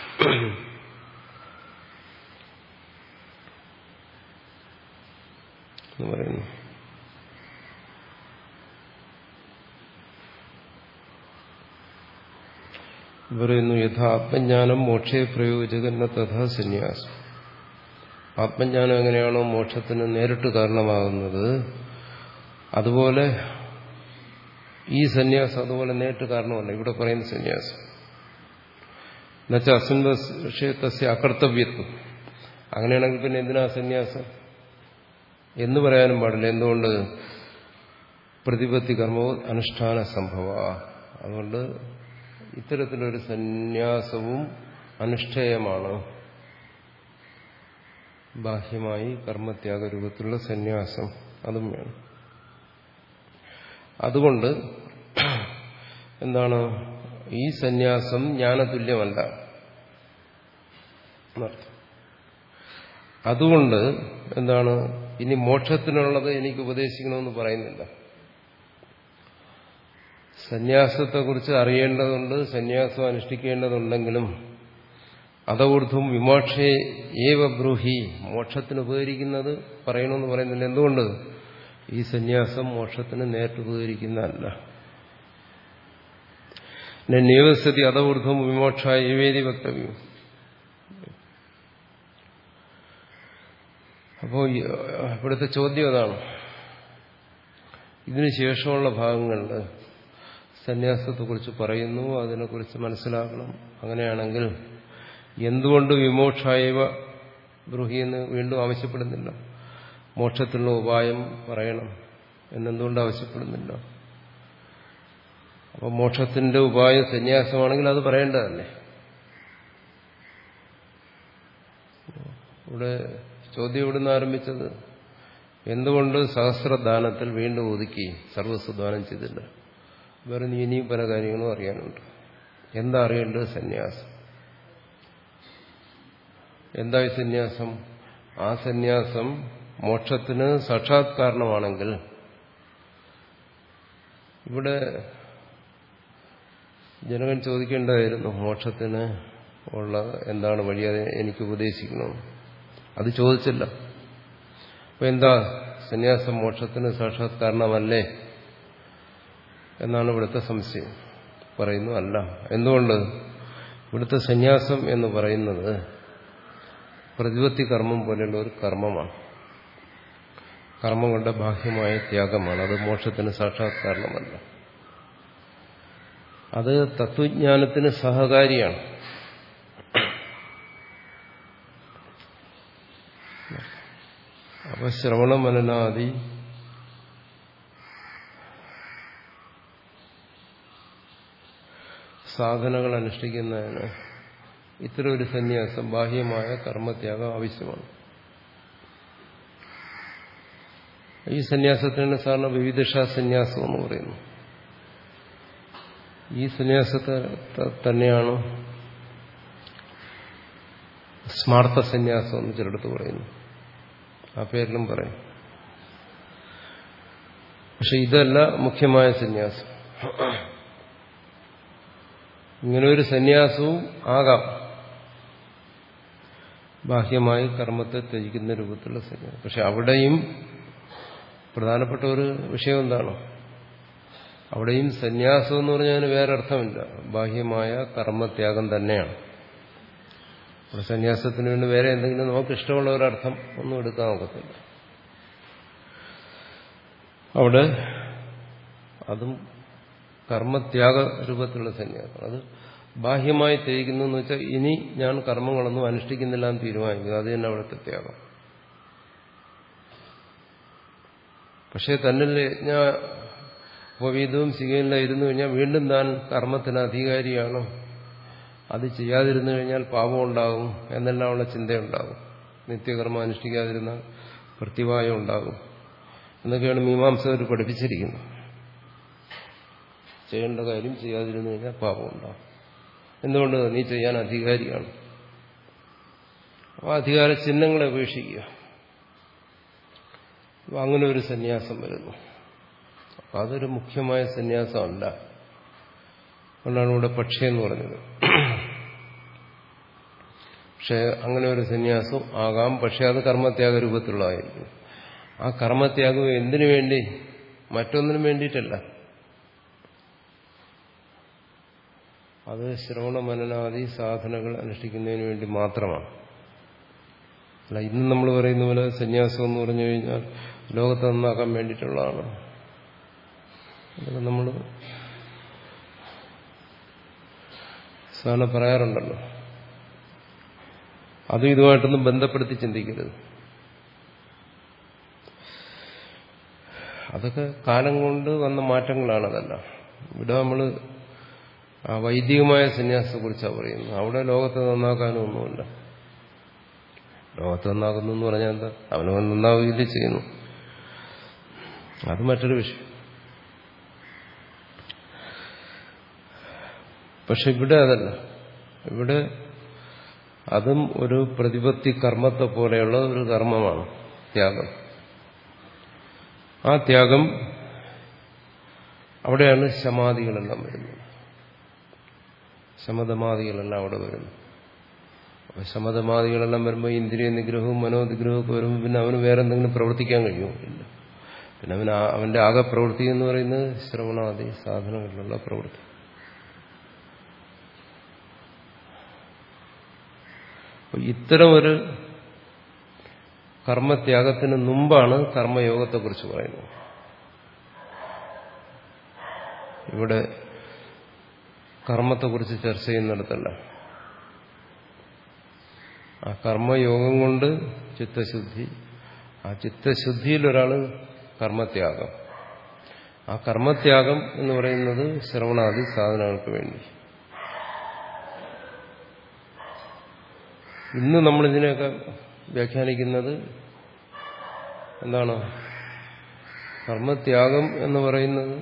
എന്ന് പറയുന്നു. പറയുന്നു യഥാ ആത്മജ്ഞാനം മോക്ഷേ പ്രയോജകന്ന തഥാ സന്യാസം. ആത്മജ്ഞാനം എങ്ങനെയാണോ മോക്ഷത്തിന് നേരിട്ട് കാരണമാകുന്നത്, അതുപോലെ ഈ സന്യാസം അതുപോലെ നേരിട്ട് കാരണമല്ല. ഇവിടെ പറയുന്ന സന്യാസം എന്നുവെച്ചാൽ അസംവിഷയത്വസ്യ അകർത്തവ്യത്വം. അങ്ങനെയാണെങ്കിൽ പിന്നെ എന്തിനാ സന്യാസം എന്ന് പറയാനും പാടില്ല. എന്തുകൊണ്ട്? പ്രതിപത്തി കർമ്മോ അനുഷ്ഠാന സംഭവ. അതുകൊണ്ട് ഇത്തരത്തിലൊരു സന്യാസവും അനുഷ്ഠേയമാണ്. ബാഹ്യമായി കർമ്മത്യാഗ രൂപത്തിലുള്ള സന്യാസം അതും വേണം. അതുകൊണ്ട് എന്താണ്, ഈ സന്യാസം ജ്ഞാനതുല്യമല്ല എന്നർത്ഥം. അതുകൊണ്ട് എന്താണ്, ഇനി മോക്ഷത്തിനുള്ളത് എനിക്ക് ഉപദേശിക്കണമെന്ന് പറയുന്നില്ല. സന്യാസത്തെക്കുറിച്ച് അറിയേണ്ടതുണ്ട്, സന്യാസം അനുഷ്ഠിക്കേണ്ടതുണ്ടെങ്കിലും അതൂർധ്വം വിമോക്ഷേ ഏവ ബ്രൂഹി, മോക്ഷത്തിന് ഉപകരിക്കുന്നത് പറയണമെന്ന് പറയുന്നില്ല. എന്തുകൊണ്ട്? ഈ സന്യാസം മോക്ഷത്തിന് നേരിട്ട് ഉപകരിക്കുന്നതല്ല. നിവസതി അതൂർധ്വം വിമോക്ഷ ഏവേദി വക്തവ്യം. അപ്പോൾ ഇവിടുത്തെ ചോദ്യം അതാണ്. ഇതിനു ശേഷമുള്ള ഭാഗങ്ങളിൽ സന്യാസത്തെക്കുറിച്ച് പറയുന്നു, അതിനെക്കുറിച്ച് മനസ്സിലാക്കണം. അങ്ങനെയാണെങ്കിൽ എന്തുകൊണ്ട് വിമോക്ഷായവ ബ്രൂഹി എന്ന് വീണ്ടും ആവശ്യപ്പെടുന്നില്ല? മോക്ഷത്തിനുള്ള ഉപായം പറയണം എന്നെന്തുകൊണ്ട് ആവശ്യപ്പെടുന്നില്ല? അപ്പോൾ മോക്ഷത്തിന്റെ ഉപായം സന്യാസമാണെങ്കിൽ അത് പറയേണ്ടതല്ലേ? ഇവിടെ ചോദ്യം ഇവിടുന്ന് ആരംഭിച്ചത് എന്തുകൊണ്ട് സഹസ്രദാനത്തിൽ വീണ്ടും ഒതുക്കി സർവസ്വദാനം ചെയ്തില്ല? വേറെ ഇനിയും പല കാര്യങ്ങളും അറിയാനുണ്ട്. എന്താ അറിയേണ്ടത്? സന്യാസം. എന്തായി സന്യാസം? ആ സന്യാസം മോക്ഷത്തിന് സാക്ഷാത്കാരണമാണെങ്കിൽ ഇവിടെ ജനകൻ ചോദിക്കേണ്ടതായിരുന്നു, മോക്ഷത്തിന് ഉള്ള എന്താണ് വഴി, അത് എനിക്ക് ഉപദേശിക്കണം. അത് ചോദിച്ചില്ല. അപ്പൊ എന്താ, സന്യാസം മോക്ഷത്തിന് സാക്ഷാത്കാരണമല്ലേ എന്നാണ് ഇവിടുത്തെ സംശയം. പറയുന്നു അല്ല. എന്തുകൊണ്ട്? ഇവിടുത്തെ സന്യാസം എന്ന് പറയുന്നത് പ്രതിപത്തി കർമ്മം പോലെയുള്ള ഒരു കർമ്മമാണ്. കർമ്മം കൊണ്ട് ബാഹ്യമായ ത്യാഗമാണ്. അത് മോക്ഷത്തിന് സാക്ഷാത്കാരണമല്ല. അത് തത്വജ്ഞാനത്തിന് സഹകാരിയാണ്. അപ്പൊ ശ്രവണ മനനാദി സാധനങ്ങൾ അനുഷ്ഠിക്കുന്നതിന് ഇത്തരം ഒരു സന്യാസം, ബാഹ്യമായ കർമ്മത്യാഗം ആവശ്യമാണ്. ഈ സന്യാസത്തിന് സാധാരണ വിവിധിഷ സന്യാസം എന്ന് പറയുന്നു. ഈ സന്യാസത്തെ തന്നെയാണ് സ്മാർത്ഥ സന്യാസം എന്ന് ചിലടത്ത് പറയുന്നു. ആ പേരിലും പറയും. പക്ഷെ ഇതല്ല മുഖ്യമായ സന്യാസം. ഇങ്ങനെ ഒരു സന്യാസവും ആകാം, ബാഹ്യമായി കർമ്മത്തെ ത്യജിക്കുന്ന രൂപത്തിലുള്ള സന്യാസം. പക്ഷെ അവിടെയും പ്രധാനപ്പെട്ട ഒരു വിഷയം എന്താണ്? അവിടെയും സന്യാസം എന്ന് പറഞ്ഞാൽ വേറെ അർത്ഥമില്ല, ബാഹ്യമായ കർമ്മത്യാഗം തന്നെയാണ്. അവിടെ സന്യാസത്തിന് വേണ്ടി വേറെ എന്തെങ്കിലും നമുക്ക് ഇഷ്ടമുള്ള ഒരർത്ഥം ഒന്നും എടുക്കാൻ നോക്കത്തില്ല. അവിടെ അതും കർമ്മത്യാഗ രൂപത്തിലുള്ള സന്യാസം. അത് ബാഹ്യമായി ത്യജിക്കുന്നു എന്ന് വെച്ചാൽ ഇനി ഞാൻ കർമ്മങ്ങളൊന്നും അനുഷ്ഠിക്കുന്നില്ല എന്ന് തീരുമാനിക്കുന്നു. അത് തന്നെ അവിടുത്തെ ത്യാഗം. പക്ഷെ തന്നിൽ യജ്ഞ ഉപവീതവും സ്വീകരില്ല ഇരുന്നു കഴിഞ്ഞാൽ വീണ്ടും താൻ കർമ്മത്തിന് അധികാരിയാണ്, അത് ചെയ്യാതിരുന്നു കഴിഞ്ഞാൽ പാപം ഉണ്ടാകും എന്നെല്ലാമുള്ള ചിന്തയുണ്ടാകും. നിത്യകർമ്മം അനുഷ്ഠിക്കാതിരുന്നാൽ പ്രത്യവായം ഉണ്ടാകും എന്നൊക്കെയാണ് മീമാംസകർ പഠിപ്പിച്ചിരിക്കുന്നത്. ചെയ്യേണ്ട കാര്യം ചെയ്യാതിരുന്നു കഴിഞ്ഞാൽ പാപം ഉണ്ടാകും. എന്തുകൊണ്ട്? നീ ചെയ്യാൻ അധികാരിയാണ്. അപ്പോൾ അധികാര ചിഹ്നങ്ങളെ ഉപേക്ഷിക്കുക. അപ്പം അങ്ങനെ ഒരു സന്യാസം വരുന്നു. അപ്പം അതൊരു മുഖ്യമായ സന്യാസമല്ല. അതുകൊണ്ടാണ് ഇവിടെ പക്ഷേ എന്ന് പറഞ്ഞത്. പക്ഷെ അങ്ങനെ ഒരു സന്യാസം ആകാം. പക്ഷെ അത് കർമ്മത്യാഗ രൂപത്തിലുള്ളതായിരിക്കും. ആ കർമ്മത്യാഗം എന്തിനു വേണ്ടി? മറ്റൊന്നിനും വേണ്ടിയിട്ടല്ല. അത് ശ്രവണ മനനാദി സാധനകൾ അനുഷ്ഠിക്കുന്നതിന് വേണ്ടി മാത്രമാണ്. അല്ല, ഇന്ന് നമ്മൾ പറയുന്ന പോലെ സന്യാസം എന്ന് പറഞ്ഞു കഴിഞ്ഞാൽ ലോകത്തെ നന്നാക്കാൻ വേണ്ടിയിട്ടുള്ളതാണ്. അതൊക്കെ നമ്മൾ സാധാരണ പറയാറുണ്ടല്ലോ. അതും ഇതുമായിട്ടൊന്നും ബന്ധപ്പെടുത്തി ചിന്തിക്കരുത്. അതൊക്കെ കാലം കൊണ്ട് വന്ന മാറ്റങ്ങളാണ്. അതല്ല, ഇവിടെ നമ്മൾ ആ വൈദികമായ സന്യാസത്തെക്കുറിച്ചാണ് പറയുന്നത്. അവിടെ ലോകത്തെ നന്നാക്കാനൊന്നുമില്ല. ലോകത്തെ നന്നാക്കുന്നു എന്ന് പറഞ്ഞാൽ എന്താ? അവനവൻ നന്നാവുകയില്ലേ ചെയ്യുന്നു. അത് മറ്റൊരു വിഷയം. പക്ഷെ ഇവിടെ അതല്ല. ഇവിടെ അതും ഒരു പ്രതിപത്തി കർമ്മത്തെ പോലെയുള്ള ഒരു കർമ്മമാണ് ത്യാഗം. ആ ത്യാഗം അവിടെയാണ് ശമാദികളെല്ലാം വരുന്നത്. ശമതമാദികളെല്ലാം അവിടെ വരുന്നു. അപ്പൊ ശമതമാദികളെല്ലാം വരുമ്പോൾ ഇന്ദ്രിയ നിഗ്രഹവും മനോനിഗ്രഹവും ഒക്കെ വരുമ്പോൾ പിന്നെ അവന് വേറെ എന്തെങ്കിലും പ്രവർത്തിക്കാൻ കഴിയുമോ? ഇല്ല. പിന്നെ അവന് അവന്റെ ആകെ പ്രവൃത്തി എന്ന് പറയുന്നത് ശ്രവണാദി സാധനങ്ങളിലുള്ള പ്രവൃത്തി. ഇത്തരം ഒരു കർമ്മത്യാഗത്തിന് മുമ്പാണ് കർമ്മയോഗത്തെക്കുറിച്ച് പറയുന്നത്. ഇവിടെ കർമ്മത്തെക്കുറിച്ച് ചർച്ച ചെയ്യുന്നിടത്തല്ല. ആ കർമ്മയോഗം കൊണ്ട് ചിത്തശുദ്ധി, ആ ചിത്തശുദ്ധിയിൽ ഒരാൾ കർമ്മത്യാഗം. ആ കർമ്മത്യാഗം എന്ന് പറയുന്നത് ശ്രവണാദി സാധനങ്ങൾക്ക് വേണ്ടി. ഇന്ന് നമ്മളിതിനെയൊക്കെ വ്യാഖ്യാനിക്കുന്നത് എന്താണ്? കർമ്മത്യാഗം എന്ന് പറയുന്നത്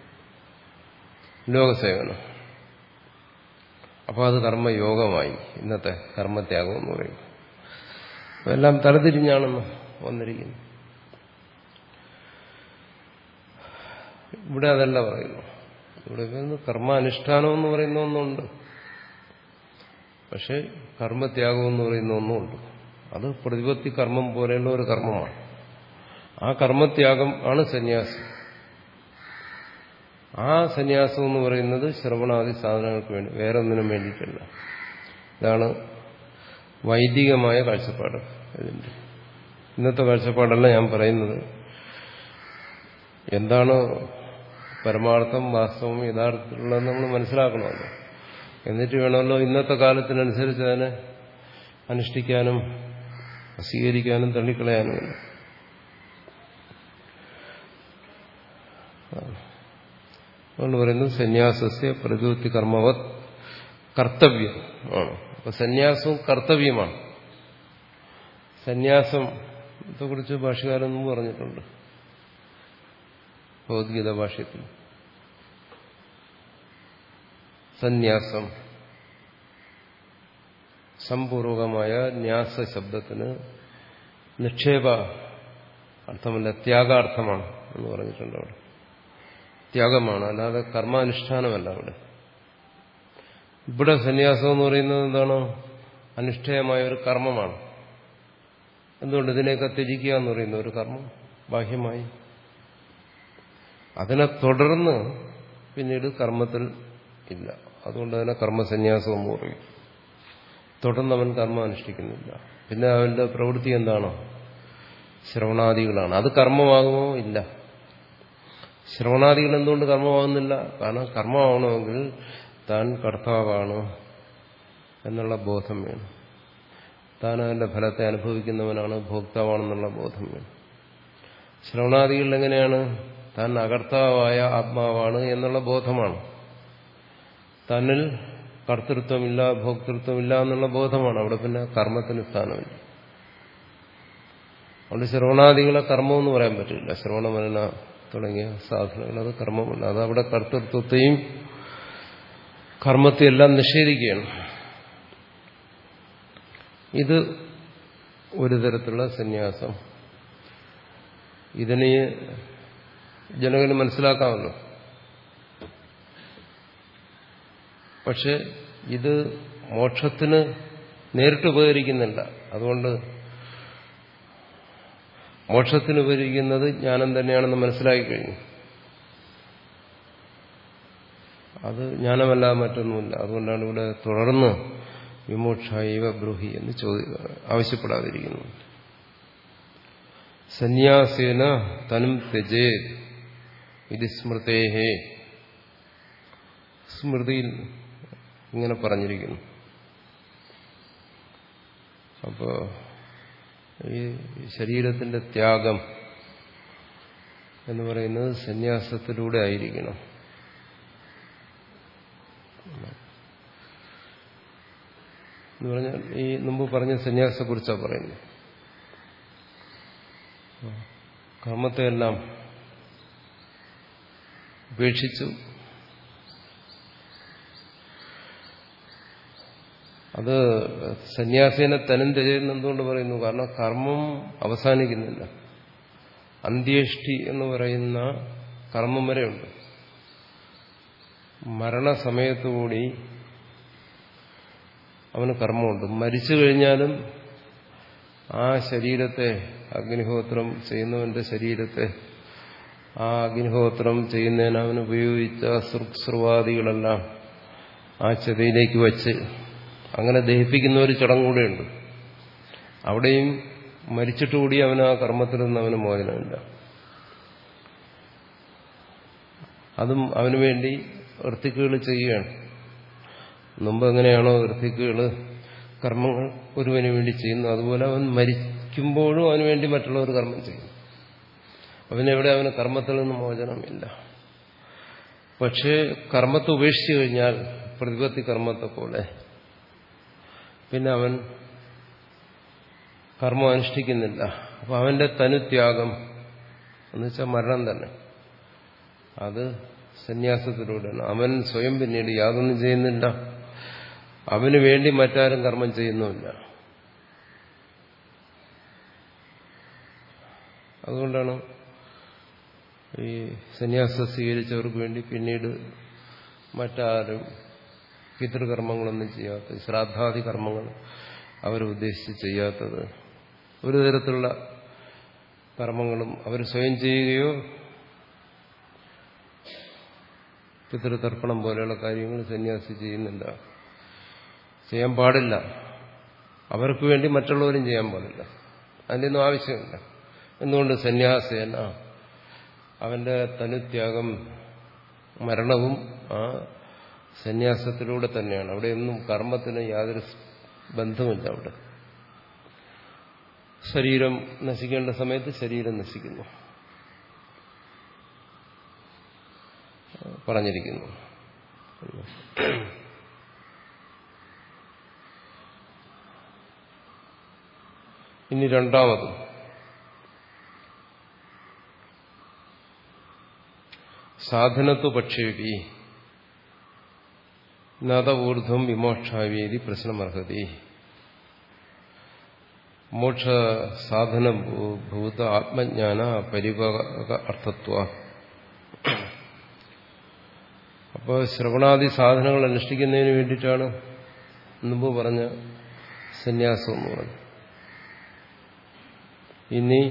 ലോകസേവനം. അപ്പോൾ അത് കർമ്മയോഗമായി. ഇന്നത്തെ കർമ്മത്യാഗം എന്ന് പറയുന്നത് എല്ലാം തലതിരിഞ്ഞാണെന്ന് വന്നിരിക്കുന്നു. ഇവിടെ അതല്ല പറയുന്നു. ഇവിടെ കർമാനുഷ്ഠാനം എന്ന് പറയുന്ന ഒന്നുണ്ട്. പക്ഷെ കർമ്മത്യാഗം എന്ന് പറയുന്ന ഒന്നുമുണ്ട്. അത് പ്രതിപത്തി കർമ്മം പോലെയുള്ള ഒരു കർമ്മമാണ്. ആ കർമ്മത്യാഗം ആണ് സന്യാസം. ആ സന്യാസം എന്ന് പറയുന്നത് ശ്രവണാദി സാധനങ്ങൾക്ക് വേണ്ടി, വേറെ ഒന്നിനും വേണ്ടിയിട്ടല്ല. ഇതാണ് വൈദികമായ കാഴ്ചപ്പാട്. ഇതിന്റെ ഇന്നത്തെ കാഴ്ചപ്പാടല്ല ഞാൻ പറയുന്നത്. എന്താണ് പരമാർത്ഥം, വാസ്തവം, യഥാർത്ഥത്തിലുള്ളതെന്ന് നമ്മൾ മനസ്സിലാക്കണമല്ലോ. എന്നിട്ട് വേണമല്ലോ ഇന്നത്തെ കാലത്തിനനുസരിച്ച് അതിനെ അനുഷ്ഠിക്കാനും സ്വീകരിക്കാനും തള്ളിക്കളയാനും. അതുകൊണ്ട് പറയുന്നത് സന്യാസസ്യ പ്രതിപത്തി കർമ്മവത് കർത്തവ്യം ആണ്. അപ്പൊ സന്യാസവും കർത്തവ്യമാണ്. സന്യാസത്തെ കുറിച്ച് ഭാഷകാരൊന്നും പറഞ്ഞിട്ടുണ്ട് ഭഗവത്ഗീത ഭാഷ്യത്തിൽ. സന്യാസം സംപൂർവകമായ ന്യാസ ശബ്ദത്തിന് നിക്ഷേപ അർത്ഥമല്ല, ത്യാഗാർത്ഥമാണ് എന്ന് പറഞ്ഞിട്ടുണ്ട്. അവിടെ ത്യാഗമാണ്, അല്ലാതെ കർമാനുഷ്ഠാനമല്ല. അവിടെ ഇവിടെ സന്യാസം എന്ന് പറയുന്നത് എന്താണ്? അനുഷ്ഠേയമായ ഒരു കർമ്മമാണ്. എന്തുകൊണ്ട്? ഇതിനെയൊക്കെ ത്യജിക്കുക എന്ന് പറയുന്ന ഒരു കർമ്മം ബാഹ്യമായി. അതിനെ തുടർന്ന് പിന്നീട് കർമ്മത്തിൽ ഇല്ല. അതുകൊണ്ട് അതിനെ കർമ്മസന്യാസം എന്ന് പറയും. തുടർന്ന് അവൻ കർമ്മം അനുഷ്ഠിക്കുന്നില്ല. പിന്നെ അവന്റെ പ്രവൃത്തി എന്താണോ? ശ്രവണാദികളാണ്. അത് കർമ്മമാകുമോ? ഇല്ല. ശ്രവണാദികൾ എന്തുകൊണ്ട് കർമ്മമാകുന്നില്ല? കാരണം കർമ്മമാകണമെങ്കിൽ താൻ കർത്താവാണ് എന്നുള്ള ബോധം വേണം. താൻ അതിന്റെ ഫലത്തെ അനുഭവിക്കുന്നവനാണ്, ഭോക്താവാണെന്നുള്ള ബോധം വേണം. ശ്രവണാദികളിൽ എങ്ങനെയാണ്? താൻ അകർത്താവായ ആത്മാവാണ് എന്നുള്ള ബോധമാണ്. തന്നിൽ കർത്തൃത്വമില്ല, ഭോക്തൃത്വമില്ല എന്നുള്ള ബോധമാണ്. അവിടെ പിന്നെ കർമ്മത്തിന് സ്ഥാനമില്ല. അതുകൊണ്ട് ശ്രവണാദികളെ കർമ്മമെന്ന് പറയാൻ പറ്റില്ല. ശ്രവണമനന തുടങ്ങിയ സാധനങ്ങൾ അത് കർമ്മമല്ല. അത് അവിടെ കർത്തൃത്വത്തെയും കർമ്മത്തെയും എല്ലാം നിഷേധിക്കുകയാണ്. ഇത് ഒരു തരത്തിലുള്ള സന്യാസം. ഇതിനെ ജനകന് മനസ്സിലാക്കാമല്ലോ. പക്ഷെ ഇത് മോക്ഷത്തിന് നേരിട്ട് ഉപകരിക്കുന്നില്ല. അതുകൊണ്ട് മോക്ഷത്തിന് ഉപകരിക്കുന്നത് ജ്ഞാനം തന്നെയാണെന്ന് മനസ്സിലാക്കി കഴിഞ്ഞു. അത് ജ്ഞാനമല്ലാതെ മറ്റൊന്നുമില്ല. അതുകൊണ്ടാണ് ഇവിടെ തുടർന്ന് വിമോക്ഷൈവ ബ്രൂഹി എന്ന് ചോദി ആവശ്യപ്പെടാതിരിക്കുന്നു. സന്യാസേന തനും ത്യജേ ഇത് സ്മൃതേഹേ. സ്മൃതിയിൽ ഇങ്ങനെ പറഞ്ഞിരിക്കുന്നു. അപ്പോ ഈ ശരീരത്തിന്റെ ത്യാഗം എന്ന് പറയുന്നത് സന്യാസത്തിലൂടെ ആയിരിക്കണം. എന്ന് പറഞ്ഞാൽ ഈ മുമ്പ് പറഞ്ഞ സന്യാസത്തെക്കുറിച്ചാണ് പറയുന്നത്. കർമ്മത്തെയെല്ലാം ഉപേക്ഷിച്ചു. അത് സന്യാസേന തനും ത്യജയെന്ന് എന്തുകൊണ്ട് പറയുന്നു? കാരണം കർമ്മം അവസാനിക്കുന്നില്ല. അന്ത്യേഷ്ടി എന്ന് പറയുന്ന കർമ്മം വരെയുണ്ട്. മരണസമയത്തുകൂടി അവന് കർമ്മമുണ്ട്. മരിച്ചു കഴിഞ്ഞാലും ആ ശരീരത്തെ, അഗ്നിഹോത്രം ചെയ്യുന്നവന്റെ ശരീരത്തെ, ആ അഗ്നിഹോത്രം ചെയ്യുന്നതിന് അവൻ ഉപയോഗിച്ച സൃക്സ്രുവാദികളെല്ലാം ആ ചെതയിലേക്ക് വച്ച് അങ്ങനെ ദഹിപ്പിക്കുന്ന ഒരു ചടങ്ങ് കൂടെയുണ്ട്. അവിടെയും മരിച്ചിട്ടുകൂടി അവന് ആ കർമ്മത്തിൽ നിന്ന് അവന് മോചനമില്ല. അതും അവന് വേണ്ടി ഋത്തിക്കുകൾ ചെയ്യുകയാണ്. മുമ്പ് എങ്ങനെയാണോ ഋത്തിക്കുകൾ കർമ്മങ്ങൾ ഒരുവന് വേണ്ടി ചെയ്യുന്നു, അതുപോലെ അവൻ മരിക്കുമ്പോഴും അവന് വേണ്ടി മറ്റുള്ളവർ കർമ്മം ചെയ്യും. അവനെവിടെ അവന് കർമ്മത്തിൽ നിന്ന് മോചനമില്ല. പക്ഷേ കർമ്മത്തെ ഉപേക്ഷിച്ചു കഴിഞ്ഞാൽ പ്രതിപത്തി കർമ്മത്തെ പോലെ പിന്നെ അവൻ കർമ്മം അനുഷ്ഠിക്കുന്നില്ല. അപ്പൊ അവന്റെ തനുത്യാഗം എന്ന് വെച്ചാൽ മരണം തന്നെ, അത് സന്യാസത്തിലൂടെയാണ്. അവൻ സ്വയം പിന്നീട് യാതൊന്നും ചെയ്യുന്നില്ല. അവന് വേണ്ടി മറ്റാരും കർമ്മം ചെയ്യുന്നുമില്ല. അതുകൊണ്ടാണ് ഈ സന്യാസം സ്വീകരിച്ചവർക്ക് വേണ്ടി പിന്നീട് മറ്റാരും പിതൃകർമ്മങ്ങളൊന്നും ചെയ്യാത്തത്, ശ്രാദ്ധാദി കർമ്മങ്ങൾ അവരുദ്ദേശിച്ച് ചെയ്യാത്തത്. ഒരു തരത്തിലുള്ള കർമ്മങ്ങളും അവർ സ്വയം ചെയ്യുകയോ പിതൃതർപ്പണം പോലെയുള്ള കാര്യങ്ങൾ സന്യാസി ചെയ്യുന്നില്ല, ചെയ്യാൻ പാടില്ല. അവർക്ക് വേണ്ടി മറ്റുള്ളവരും ചെയ്യാൻ പാടില്ല. അതിൻ്റെ ഒന്നും ആവശ്യമില്ല. എന്തുകൊണ്ട്? സന്യാസേന അവന്റെ തനുത്യാഗം, മരണവും ആ സന്യാസത്തിലൂടെ തന്നെയാണ്. അവിടെയൊന്നും കർമ്മത്തിന് യാതൊരു ബന്ധമില്ല. അവിടെ ശരീരം നശിക്കേണ്ട സമയത്ത് ശരീരം നശിക്കുന്നു പറഞ്ഞിരിക്കുന്നു. ഇനി രണ്ടാമത് സാധനത്വ പക്ഷേപി നദഊർധ്വം വിമോക്ഷാവേദി പ്രശ്നമർഹതി. മോക്ഷ സാധനഭൂത ആത്മജ്ഞാന പരിപാക അർത്ഥത്വ. അപ്പോൾ ശ്രവണാദി സാധനങ്ങൾ അനുഷ്ഠിക്കുന്നതിന് വേണ്ടിയിട്ടാണ് മുമ്പ് പറഞ്ഞ സന്യാസം എന്ന് പറഞ്ഞു. ഇനി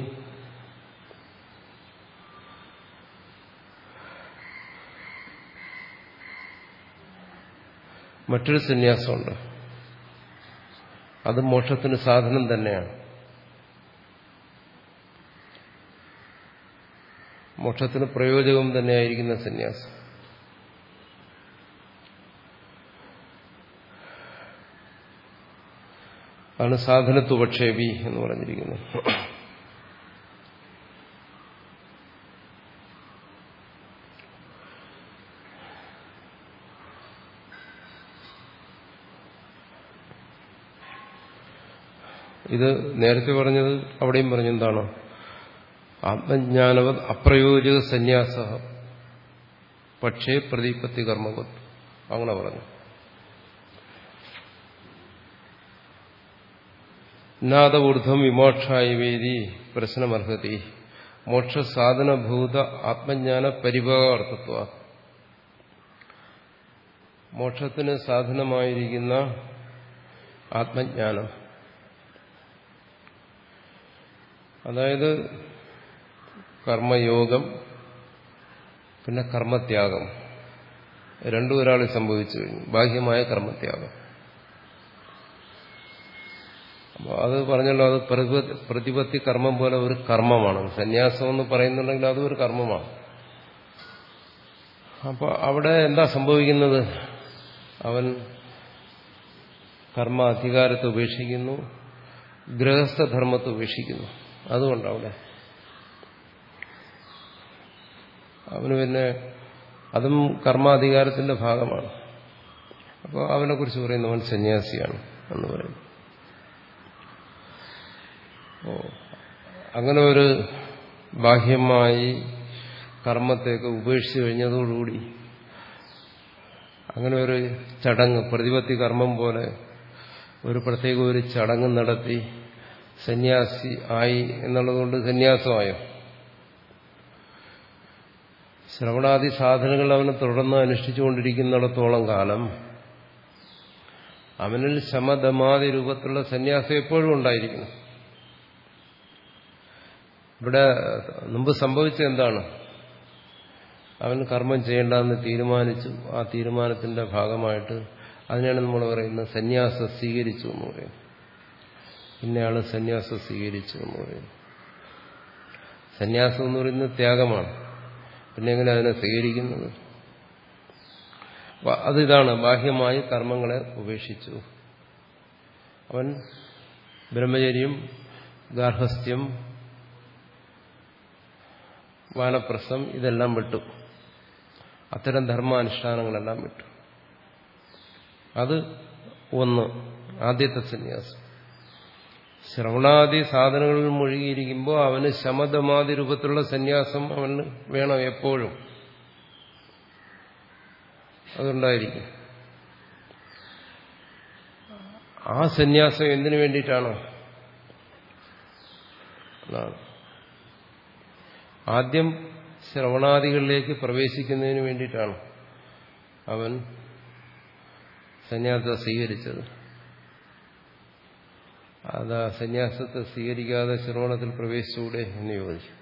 മറ്റൊരു സന്യാസമുണ്ട്. അത് മോക്ഷത്തിന് സാധനം തന്നെയാണ്. മോക്ഷത്തിന് പ്രയോജകം തന്നെയായിരിക്കുന്ന സന്യാസം. അതാണ് സാധനത്വപക്ഷേപി എന്ന് പറഞ്ഞിരിക്കുന്നത്. ഇത് നേരത്തെ പറഞ്ഞത് അവിടെയും പറഞ്ഞു എന്താണ്? ആത്മജ്ഞാനവത് അപ്രയോജക സന്യാസ പക്ഷേ പ്രതിപത്തി കർമ്മവത്, അങ്ങനെ പറഞ്ഞു. നാദ ഊർധ്വം വിമോക്ഷായ വേദി പ്രശ്നമർഹതി മോക്ഷസാധനഭൂത ആത്മജ്ഞാന പരിഭാഗാർത്ഥത്വ. മോക്ഷത്തിന് സാധനമായിരിക്കുന്ന ആത്മജ്ഞാനം, അതായത് കർമ്മയോഗം പിന്നെ കർമ്മത്യാഗം, രണ്ടും ഒരാളിൽ സംഭവിച്ചു കഴിഞ്ഞു. ബാഹ്യമായ കർമ്മത്യാഗം, അപ്പോൾ അത് പറഞ്ഞല്ലോ, അത് പ്രതിപത്തി കർമ്മം പോലെ ഒരു കർമ്മമാണ്. സന്യാസം എന്ന് പറയുന്നുണ്ടെങ്കിൽ അതും ഒരു കർമ്മമാണ്. അപ്പോൾ അവിടെ എന്താ സംഭവിക്കുന്നത്? അവൻ കർമ്മ അധികാരത്തെ ഉപേക്ഷിക്കുന്നു, ഗൃഹസ്ഥധർമ്മത്തെ ഉപേക്ഷിക്കുന്നു. അതുകൊണ്ടവിടെ അവന് പിന്നെ അതും കർമാധികാരത്തിന്റെ ഭാഗമാണ്. അപ്പോൾ അവനെ കുറിച്ച് പറയുന്നു അവൻ സന്യാസിയാണ് എന്ന് പറയുന്നു. ഓ അങ്ങനെ ഒരു ബാഹ്യമായി കർമ്മത്തെയൊക്കെ ഉപേക്ഷിച്ചു കഴിഞ്ഞതോടുകൂടി അങ്ങനെ ഒരു ചടങ്ങ്, പ്രതിപത്തി കർമ്മം പോലെ ഒരു പ്രത്യേക ഒരു ചടങ്ങ് നടത്തി സന്യാസി ആയി എന്നുള്ളതുകൊണ്ട് സന്യാസമായോ? ശ്രവണാദി സാധനങ്ങൾ അവന് തുടർന്ന് അനുഷ്ഠിച്ചുകൊണ്ടിരിക്കുന്നിടത്തോളം കാലം അവനിൽ ശമദമാദി രൂപത്തിലുള്ള സന്യാസം എപ്പോഴും ഉണ്ടായിരിക്കണം. ഇവിടെ മുമ്പ് സംഭവിച്ചത് എന്താണ്? അവൻ കർമ്മം ചെയ്യേണ്ടെന്ന് തീരുമാനിച്ചു. ആ തീരുമാനത്തിന്റെ ഭാഗമായിട്ട് അതിനാണ് നമ്മൾ പറയുന്നത് സന്യാസം സ്വീകരിച്ചു എന്ന് പറയുന്നത്. ഇന്നയാള് സന്യാസം സ്വീകരിച്ചു എന്ന് പറയുന്നു. സന്യാസം എന്ന് പറയുന്നത് ത്യാഗമാണ്. പിന്നെ എങ്ങനെ അതിനെ സ്വീകരിക്കുന്നത്? അതിതാണ്, ബാഹ്യമായി കർമ്മങ്ങളെ ഉപേക്ഷിച്ചു. അവൻ ബ്രഹ്മചര്യം, ഗാർഹസ്ഥ്യം, വാനപ്രസ്ഥം ഇതെല്ലാം വിട്ടു. അത്തരം ധർമാനുഷ്ഠാനങ്ങളെല്ലാം വിട്ടു. അത് ഒന്ന്, ആദ്യത്തെ സന്യാസം. ശ്രവണാദി സാധനങ്ങളിൽ മുഴുകിയിരിക്കുമ്പോൾ അവന് ശമദമാദി രൂപത്തിലുള്ള സന്യാസം അവന് വേണം എപ്പോഴും. അതുണ്ടായിരിക്കും. ആ സന്യാസം എന്തിനു വേണ്ടിയിട്ടാണ്? ആദ്യം ശ്രവണാദികളിലേക്ക് പ്രവേശിക്കുന്നതിന് വേണ്ടിയിട്ടാണ് അവൻ സന്യാസത്തെ സ്വീകരിച്ചത്. അത് സന്യാസത്തെ സ്വീകരിക്കാതെ ശ്രവണത്തിൽ പ്രവേശിച്ചുകൂടെ എന്ന് ചോദിച്ചു.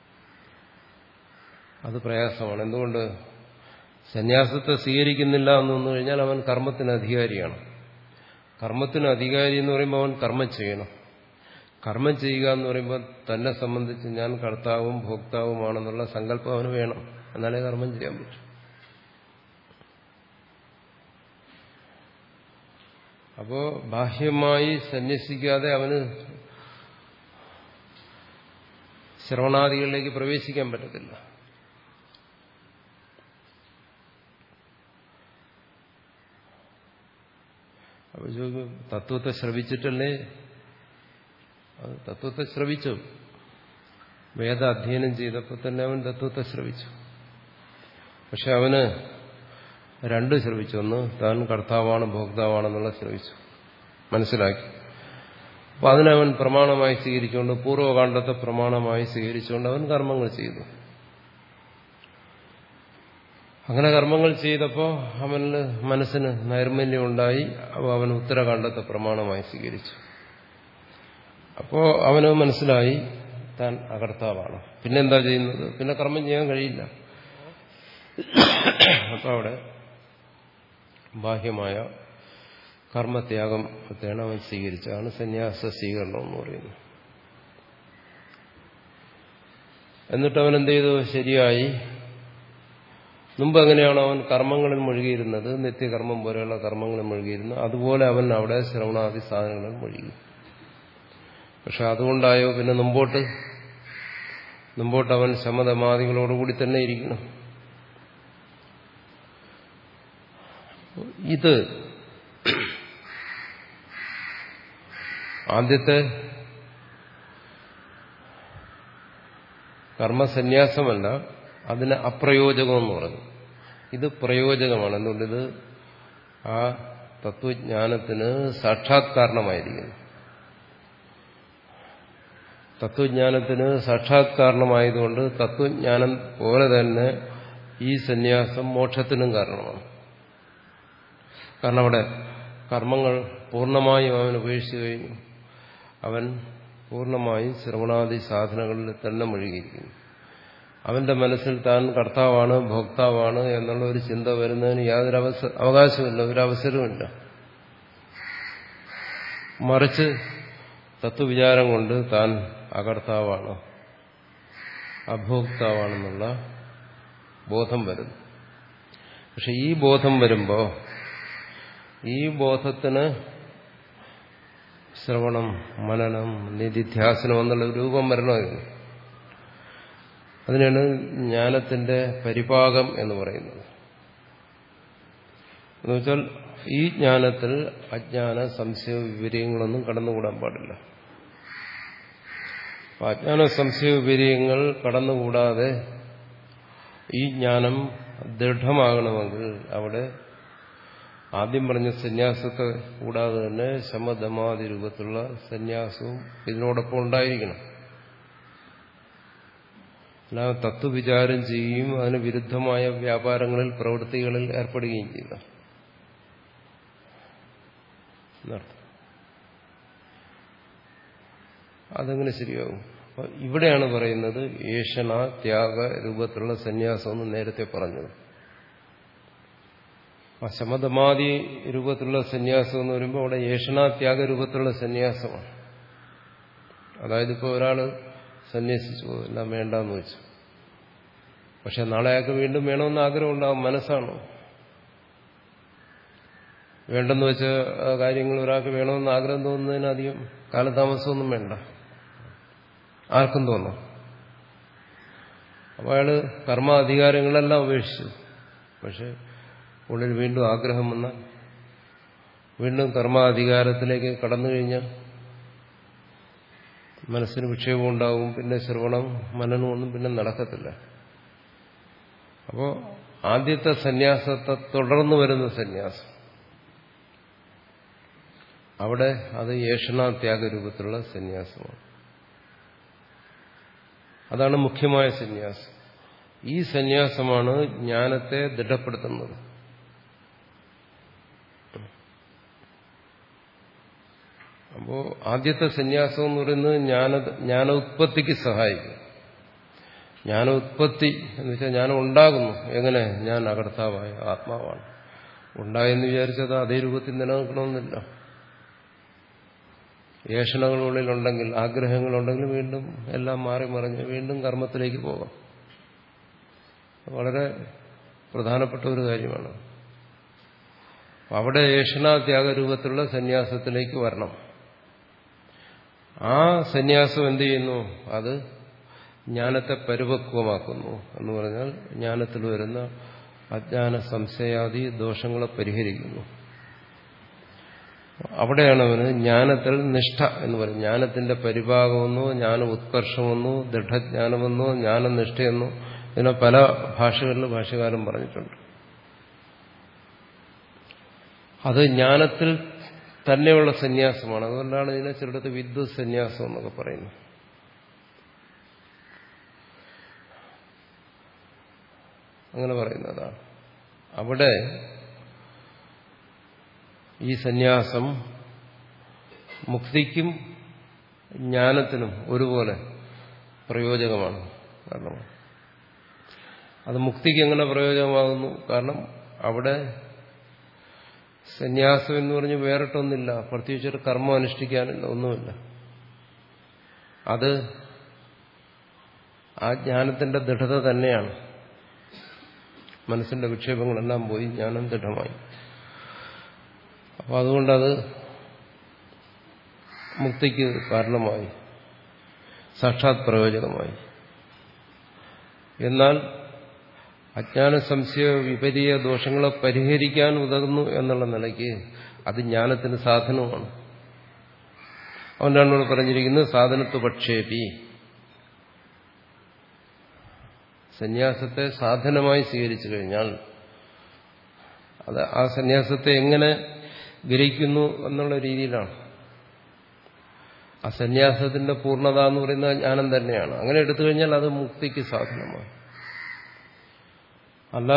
അത് പ്രയാസമാണ്. എന്തുകൊണ്ട്? സന്യാസത്തെ സ്വീകരിക്കുന്നില്ല എന്ന് വന്നു കഴിഞ്ഞാൽ അവൻ കർമ്മത്തിന് അധികാരിയാണ്. കർമ്മത്തിന് അധികാരി എന്ന് പറയുമ്പോൾ അവൻ കർമ്മം ചെയ്യണം. കർമ്മം ചെയ്യുക എന്ന് പറയുമ്പോൾ തന്നെ സംബന്ധിച്ച് ഞാൻ കർത്താവും ഭോക്താവുമാണെന്നുള്ള സങ്കല്പം അവന് വേണം. എന്നാലേ കർമ്മം ചെയ്യാൻ പറ്റും. അപ്പോ ബാഹ്യമായി സന്യസിക്കാതെ അവന് ശ്രവണാദികളിലേക്ക് പ്രവേശിക്കാൻ പറ്റത്തില്ല. അപ്പൊ ചോദിക്കും, തത്വത്തെ ശ്രവിച്ചിട്ടല്ലേ? അത് തത്വത്തെ ശ്രവിച്ചു. വേദ അധ്യയനം ചെയ്തപ്പോൾ തന്നെ അവൻ തത്വത്തെ ശ്രവിച്ചു. പക്ഷെ അവന് രണ്ട് ശ്രവിച്ചു. ഒന്ന്, താൻ കർത്താവാണ് ഭോക്താവാണെന്നുള്ള ശ്രവിച്ചു, മനസ്സിലാക്കി. അപ്പൊ അതിനവൻ പ്രമാണമായി സ്വീകരിച്ചുകൊണ്ട്, പൂർവ്വകാണ്ഡത്തെ പ്രമാണമായി സ്വീകരിച്ചുകൊണ്ട് അവൻ കർമ്മങ്ങൾ ചെയ്തു. അങ്ങനെ കർമ്മങ്ങൾ ചെയ്തപ്പോൾ അവന് മനസ്സിന് നൈർമല്യം ഉണ്ടായി. അപ്പോൾ അവൻ ഉത്തരകാണ്ഡത്തെ പ്രമാണമായി സ്വീകരിച്ചു. അപ്പോ അവന് മനസ്സിലായി താൻ അകർത്താവാണ്. പിന്നെന്താ ചെയ്യുന്നത്? പിന്നെ കർമ്മം ചെയ്യാൻ കഴിയില്ല. അപ്പൊ അവിടെ ബാഹ്യമായ കർമ്മത്യാഗത്തെയാണ് അവൻ സ്വീകരിച്ചതാണ് സന്യാസ സ്വീകരണം എന്ന് പറയുന്നത്. എന്നിട്ട് അവൻ എന്ത് ചെയ്തു? ശരിയായി. മുമ്പ് എങ്ങനെയാണോ അവൻ കർമ്മങ്ങളിൽ മുഴുകിയിരുന്നത്, നിത്യകർമ്മം പോലെയുള്ള കർമ്മങ്ങളിൽ മുഴുകിയിരുന്നത്, അതുപോലെ അവൻ അവിടെ ശ്രവണാദി സാധനങ്ങളിൽ മുഴുകി. പക്ഷെ അതുകൊണ്ടായോ പിന്നെ മുമ്പോട്ട് മുമ്പോട്ട് അവൻ ശമദമാദികളോടുകൂടി തന്നെ ഇരിക്കണം. ഇത് ആദ്യത്തെ കർമ്മസന്യാസമല്ല, അതിന് അപ്രയോജകമെന്ന് പറഞ്ഞു. ഇത് പ്രയോജകമാണ്. എന്തുകൊണ്ടിത് ആ തത്വജ്ഞാനത്തിന് സാക്ഷാത്കാരണമായിരിക്കുന്നു. തത്വജ്ഞാനത്തിന് സാക്ഷാത്കാരണമായതുകൊണ്ട് തത്വജ്ഞാനം പോലെ തന്നെ ഈ സന്യാസം മോക്ഷത്തിനും കാരണമാണ്. കാരണം അവിടെ കർമ്മങ്ങൾ പൂർണ്ണമായും അവൻ ഉപേക്ഷിച്ചു കഴിഞ്ഞു. അവൻ പൂർണ്ണമായും ശ്രവണാദി സാധനങ്ങളിൽ തന്നെ മുഴുകിയിരിക്കുന്നു. അവന്റെ മനസ്സിൽ താൻ കർത്താവാണ്, ഭോക്താവാണ് എന്നുള്ള ഒരു ചിന്ത വരുന്നതിന് യാതൊരു അവസ അവകാശമില്ല, ഒരു അവസരവുമില്ല. മറിച്ച് തത്വവിചാരം കൊണ്ട് താൻ അകർത്താവാണ്, അഭോക്താവാണെന്നുള്ള ബോധം വരുന്നു. പക്ഷെ ഈ ബോധം വരുമ്പോൾ ഈ ബോധത്തിന് ശ്രവണം, മനനം, നിധിധ്യാസനം എന്നുള്ള രൂപം വരണമായിരുന്നു. അതിനാണ് ജ്ഞാനത്തിന്റെ പരിപാകം എന്ന് പറയുന്നത്. എന്നുവെച്ചാൽ ഈ ജ്ഞാനത്തിൽ അജ്ഞാന സംശയ വിപര്യങ്ങളൊന്നും കടന്നുകൂടാൻ പാടില്ല. അജ്ഞാന സംശയ വിപര്യങ്ങൾ കടന്നുകൂടാതെ ഈ ജ്ഞാനം ദൃഢമാകണമെങ്കിൽ അവിടെ ആദ്യം പറഞ്ഞ സന്യാസത്തെ കൂടാതെ തന്നെ ശമദമാദി രൂപത്തിലുള്ള സന്യാസവും ഇതിനോടൊപ്പം ഉണ്ടായിരിക്കണം. അല്ല തത്വവിചാരം ചെയ്യുകയും അതിന് വിരുദ്ധമായ വ്യാപാരങ്ങളിൽ, പ്രവൃത്തികളിൽ ഏർപ്പെടുകയും ചെയ്യുക എന്നർത്ഥം. അതെങ്ങനെ ശരിയാകും? ഇവിടെയാണ് പറയുന്നത് ഏഷണ ത്യാഗ രൂപത്തിലുള്ള സന്യാസം എന്ന് നേരത്തെ പറഞ്ഞത്. ആ ശമദമാദി രൂപത്തിലുള്ള സന്യാസം എന്ന് പറയുമ്പോൾ അവിടെ ഏഷണാത്യാഗ രൂപത്തിലുള്ള സന്യാസമാണ്. അതായത് ഇപ്പോൾ ഒരാൾ സന്യസിച്ചു, എല്ലാം വേണ്ടെന്ന് വെച്ചു. പക്ഷെ നാളെ അയാൾക്ക് വീണ്ടും വേണമെന്ന് ആഗ്രഹം ഉണ്ടാകും. മനസ്സാണോ? വേണ്ടെന്ന് വെച്ച കാര്യങ്ങൾ ഒരാൾക്ക് വേണമെന്ന് ആഗ്രഹം തോന്നുന്നതിന് അധികം കാലതാമസമൊന്നും വേണ്ട, ആർക്കും തോന്നും. അപ്പോൾ അയാൾ കർമാധികാരങ്ങളെല്ലാം ഉപേക്ഷിച്ചു. പക്ഷെ ഉള്ളിൽ വീണ്ടും ആഗ്രഹം വന്നാൽ, വീണ്ടും കർമാധികാരത്തിലേക്ക് കടന്നു കഴിഞ്ഞാൽ മനസ്സിന് വിക്ഷേപം ഉണ്ടാവും. പിന്നെ ശ്രവണം, മനനമൊന്നും പിന്നെ നടക്കത്തില്ല. അപ്പോൾ ആദ്യത്തെ സന്യാസത്തെ തുടർന്ന് വരുന്ന സന്യാസം, അവിടെ അത് ഏഷണാത്യാഗ രൂപത്തിലുള്ള സന്യാസമാണ്. അതാണ് മുഖ്യമായ സന്യാസം. ഈ സന്യാസമാണ് ജ്ഞാനത്തെ ദൃഢപ്പെടുത്തുന്നത്. അപ്പോൾ ആദ്യത്തെ സന്യാസം എന്ന് പറയുന്നത് ജ്ഞാന ജ്ഞാനോത്പത്തിക്ക് സഹായിക്കും. ജ്ഞാനോത്പത്തി എന്ന് വെച്ചാൽ ജ്ഞാനം ഉണ്ടാകുന്നു. എങ്ങനെ? ഞാൻ അകർത്താവായ ആത്മാവാണ്. ഉണ്ടായെന്ന് വിചാരിച്ചത് അതേ രൂപത്തിൽ നിലനിൽക്കണമെന്നില്ല. ഏഷണകളുള്ളിലുണ്ടെങ്കിൽ, ആഗ്രഹങ്ങളുണ്ടെങ്കിൽ വീണ്ടും എല്ലാം മാറി മറിഞ്ഞ് വീണ്ടും കർമ്മത്തിലേക്ക് പോകാം. വളരെ പ്രധാനപ്പെട്ട ഒരു കാര്യമാണ്. അവിടെ ഏഷണാത്യാഗ രൂപത്തിലുള്ള സന്യാസത്തിലേക്ക് വരണം. ആ സന്യാസം എന്ത് ചെയ്യുന്നു? അത് ജ്ഞാനത്തെ പരിപക്വമാക്കുന്നു. എന്ന് പറഞ്ഞാൽ ജ്ഞാനത്തിൽ വരുന്ന അജ്ഞാന സംശയാദി ദോഷങ്ങളെ പരിഹരിക്കുന്നു. അവിടെയാണ് അവന് ജ്ഞാനത്തിൽ നിഷ്ഠ എന്ന് പറയും. ജ്ഞാനത്തിന്റെ പരിഭാഗമെന്നോ ജ്ഞാന ഉത്കർഷമെന്നോ ദൃഢജ്ഞാനമെന്നോ ജ്ഞാനനിഷ്ഠയെന്നോ ഇതിനെ പല ഭാഷകളിലും ഭാഷകാരൻ പറഞ്ഞിട്ടുണ്ട്. അത് ജ്ഞാനത്തിൽ തന്നെയുള്ള സന്യാസമാണ്. അതുകൊണ്ടാണ് ഇതിനെ ചിലടത്ത് വിദ്വത് സന്യാസം എന്നൊക്കെ പറയുന്നത്. അങ്ങനെ പറയുന്നതാണ്. അവിടെ ഈ സന്യാസം മുക്തിക്കും ജ്ഞാനത്തിനും ഒരുപോലെ പ്രയോജകമാണ്. കാരണം അത് മുക്തിക്ക് എങ്ങനെ പ്രയോജനമാകുന്നു? കാരണം അവിടെ സന്യാസം എന്ന് പറഞ്ഞ് വേറിട്ടൊന്നില്ല, പ്രത്യേകിച്ചൊരു കർമ്മം അനുഷ്ഠിക്കാനില്ല, ഒന്നുമില്ല. അത് ആ ജ്ഞാനത്തിന്റെ ദൃഢത തന്നെയാണ്. മനസ്സിന്റെ വിക്ഷേപങ്ങളെല്ലാം പോയി ജ്ഞാനം ദൃഢമായി. അപ്പോൾ അതുകൊണ്ടത് മുക്തിക്ക് കാരണമായി, സാക്ഷാത് പ്രയോജനമായി. എന്നാൽ അജ്ഞാന സംശയ വിപരീയ ദോഷങ്ങളെ പരിഹരിക്കാൻ ഉതകുന്നു എന്നുള്ള നിലയ്ക്ക് അത് ജ്ഞാനത്തിന് സാധനമാണ്. അതുകൊണ്ടാണ് ഇവിടെ പറഞ്ഞിരിക്കുന്നത് സാധനത്വ പക്ഷേപി. സന്യാസത്തെ സാധനമായി സ്വീകരിച്ചു കഴിഞ്ഞാൽ അത് ആ സന്യാസത്തെ എങ്ങനെ ഗ്രഹിക്കുന്നു എന്നുള്ള രീതിയിലാണ്. ആ സന്യാസത്തിന്റെ പൂർണ്ണത എന്ന് പറയുന്നത് ജ്ഞാനം തന്നെയാണ്. അങ്ങനെ എടുത്തു കഴിഞ്ഞാൽ അത് മുക്തിക്ക് സാധനമായി. അല്ല,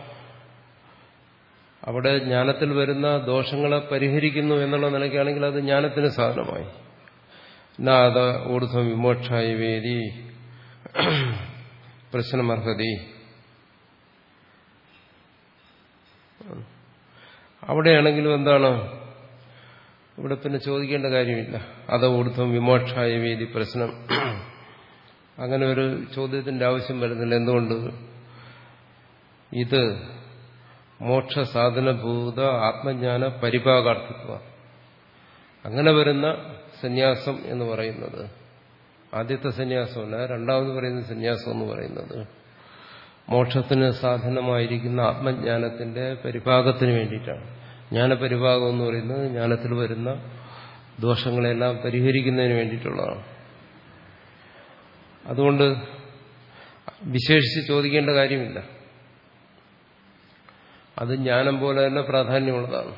അവിടെ ജ്ഞാനത്തിൽ വരുന്ന ദോഷങ്ങളെ പരിഹരിക്കുന്നു എന്നുള്ള നിലയ്ക്കാണെങ്കിൽ അത് ജ്ഞാനത്തിന് സാധനമായി. നാദ ഊർധ്വം വിമോക്ഷായി വേദി പ്രശ്നമർഹതി. അവിടെയാണെങ്കിലും എന്താണ്, ഇവിടെ പിന്നെ ചോദിക്കേണ്ട കാര്യമില്ല. അത ഊർധ്വം വിമോക്ഷായ വേദി പ്രശ്നം, അങ്ങനെ ഒരു ചോദ്യത്തിന്റെ ആവശ്യം വരുന്നില്ല. എന്തുകൊണ്ട്? ഇത് മോക്ഷസാധനഭൂത ആത്മജ്ഞാന പരിപാകാർത്ഥിത്വ. അങ്ങനെ വരുന്ന സന്യാസം എന്ന് പറയുന്നത് ആദ്യത്തെ സന്യാസമല്ല, രണ്ടാമത് പറയുന്ന സന്യാസം എന്ന് പറയുന്നത് മോക്ഷത്തിന് സാധനമായിരിക്കുന്ന ആത്മജ്ഞാനത്തിന്റെ പരിഭാഗത്തിന് വേണ്ടിയിട്ടാണ്. ജ്ഞാനപരിഭാഗം എന്ന് പറയുന്നത് ജ്ഞാനത്തിൽ വരുന്ന ദോഷങ്ങളെല്ലാം പരിഹരിക്കുന്നതിന് വേണ്ടിയിട്ടുള്ളതാണ്. അതുകൊണ്ട് വിശേഷിച്ച് ചോദിക്കേണ്ട കാര്യമില്ല. അത് ജ്ഞാനം പോലെ തന്നെ പ്രാധാന്യമുള്ളതാണ്.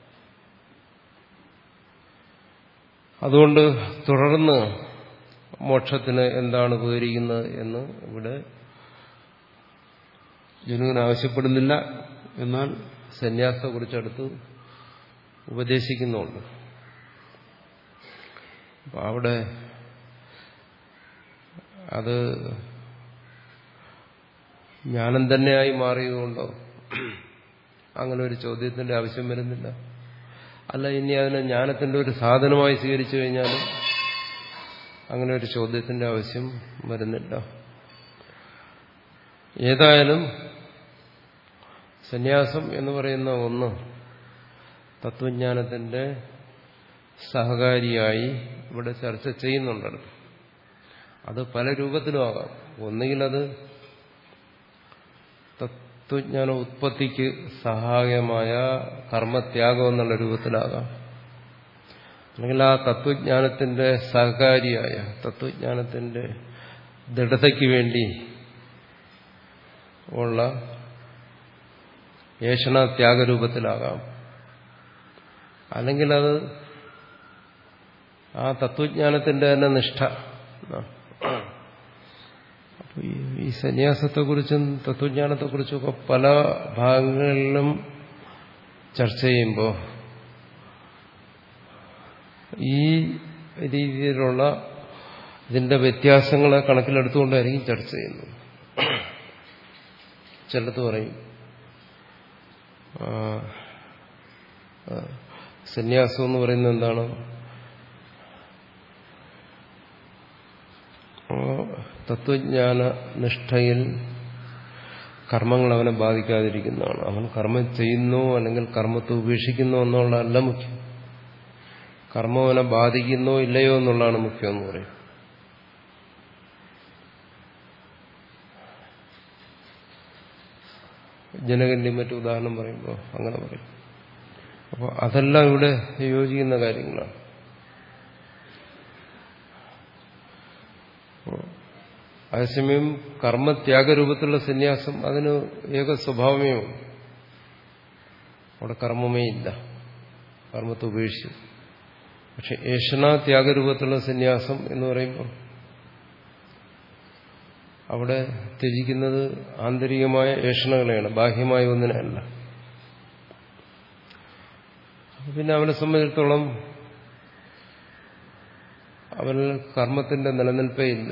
അതുകൊണ്ട് തുടർന്ന് മോക്ഷത്തിന് എന്താണ് ഉപകരിക്കുന്നത് എന്ന് ഇവിടെ ജനുവിന് ആവശ്യപ്പെടുന്നില്ല. എന്നാൽ സന്യാസത്തെക്കുറിച്ചടുത്ത് ഉപദേശിക്കുന്നുണ്ട്. അപ്പം അവിടെ അത് ജ്ഞാനം തന്നെയായി മാറിയതുകൊണ്ടോ അങ്ങനെ ഒരു ചോദ്യത്തിന്റെ ആവശ്യം വരുന്നില്ല. അല്ല, ഇനി അതിനെ ജ്ഞാനത്തിന്റെ ഒരു സാധനമായി സ്വീകരിച്ചു കഴിഞ്ഞാലും അങ്ങനെ ഒരു ചോദ്യത്തിന്റെ ആവശ്യം വരുന്നില്ല. ഏതായാലും സന്യാസം എന്ന് പറയുന്ന ഒന്ന് തത്വജ്ഞാനത്തിന്റെ സഹകാരിയായി ഇവിടെ ചർച്ച ചെയ്യുന്നുണ്ടല്ലോ. അത് പല രൂപത്തിലും ആകാം. ഒന്നുകിൽ അത് തത്വജ്ഞാന ഉത്പത്തിക്ക് സഹായമായ കർമ്മത്യാഗം എന്നുള്ള രൂപത്തിലാകാം. അല്ലെങ്കിൽ ആ തത്വജ്ഞാനത്തിന്റെ സഹകാരിയായ തത്വജ്ഞാനത്തിന്റെ ദൃഢതയ്ക്ക് വേണ്ടി ഉള്ള ഏഷണത്യാഗരൂപത്തിലാകാം. അല്ലെങ്കിൽ അത് ആ തത്വജ്ഞാനത്തിന്റെ തന്നെ നിഷ്ഠ. അപ്പോൾ ഈ സന്യാസത്തെക്കുറിച്ചും തത്വജ്ഞാനത്തെക്കുറിച്ചുമൊക്കെ പല ഭാഗങ്ങളിലും ചർച്ച ചെയ്യുമ്പോൾ ഈ രീതിയിലുള്ള ഇതിന്റെ വ്യത്യാസങ്ങളെ കണക്കിലെടുത്തുകൊണ്ടായിരിക്കും ചർച്ച ചെയ്യുന്നത്. ചിലത് പറയും സന്യാസം എന്ന് പറയുന്നത് എന്താണ്? തത്വജ്ഞാന നിഷ്ഠയിൽ കർമ്മങ്ങൾ അവനെ ബാധിക്കാതിരിക്കുന്നതാണ്. അവൻ കർമ്മം ചെയ്യുന്നു അല്ലെങ്കിൽ കർമ്മത്തെ ഉപേക്ഷിക്കുന്നു എന്നുള്ളതല്ല മുഖ്യം. കർമ്മം അവനെ ബാധിക്കുന്നോ ഇല്ലയോ എന്നുള്ളതാണ് മുഖ്യം എന്ന് പറയും. ജനകന്റെ മറ്റു ഉദാഹരണം പറയുമ്പോൾ അങ്ങനെ പറയും. അപ്പോൾ അതെല്ലാം ഇവിടെ യോജിക്കുന്ന കാര്യങ്ങളാണ്. അതേസമയം കർമ്മത്യാഗരൂപത്തിലുള്ള സന്യാസം അതിന് ഏക സ്വഭാവമേ ഉള്ളൂ. അവിടെ കർമ്മമേ ഇല്ല, കർമ്മത്തെ ഉപേക്ഷിച്ചു. പക്ഷെ ഏഷണാത്യാഗരൂപത്തിലുള്ള സന്യാസം എന്ന് പറയുമ്പോൾ അവിടെ ത്യജിക്കുന്നത് ആന്തരികമായ ഏഷണകളെയാണ്, ബാഹ്യമായ ഒന്നിനല്ല. പിന്നെ അവനെ സംബന്ധിച്ചിടത്തോളം അവന് കർമ്മത്തിന്റെ നിലനിൽപ്പേ ഇല്ല.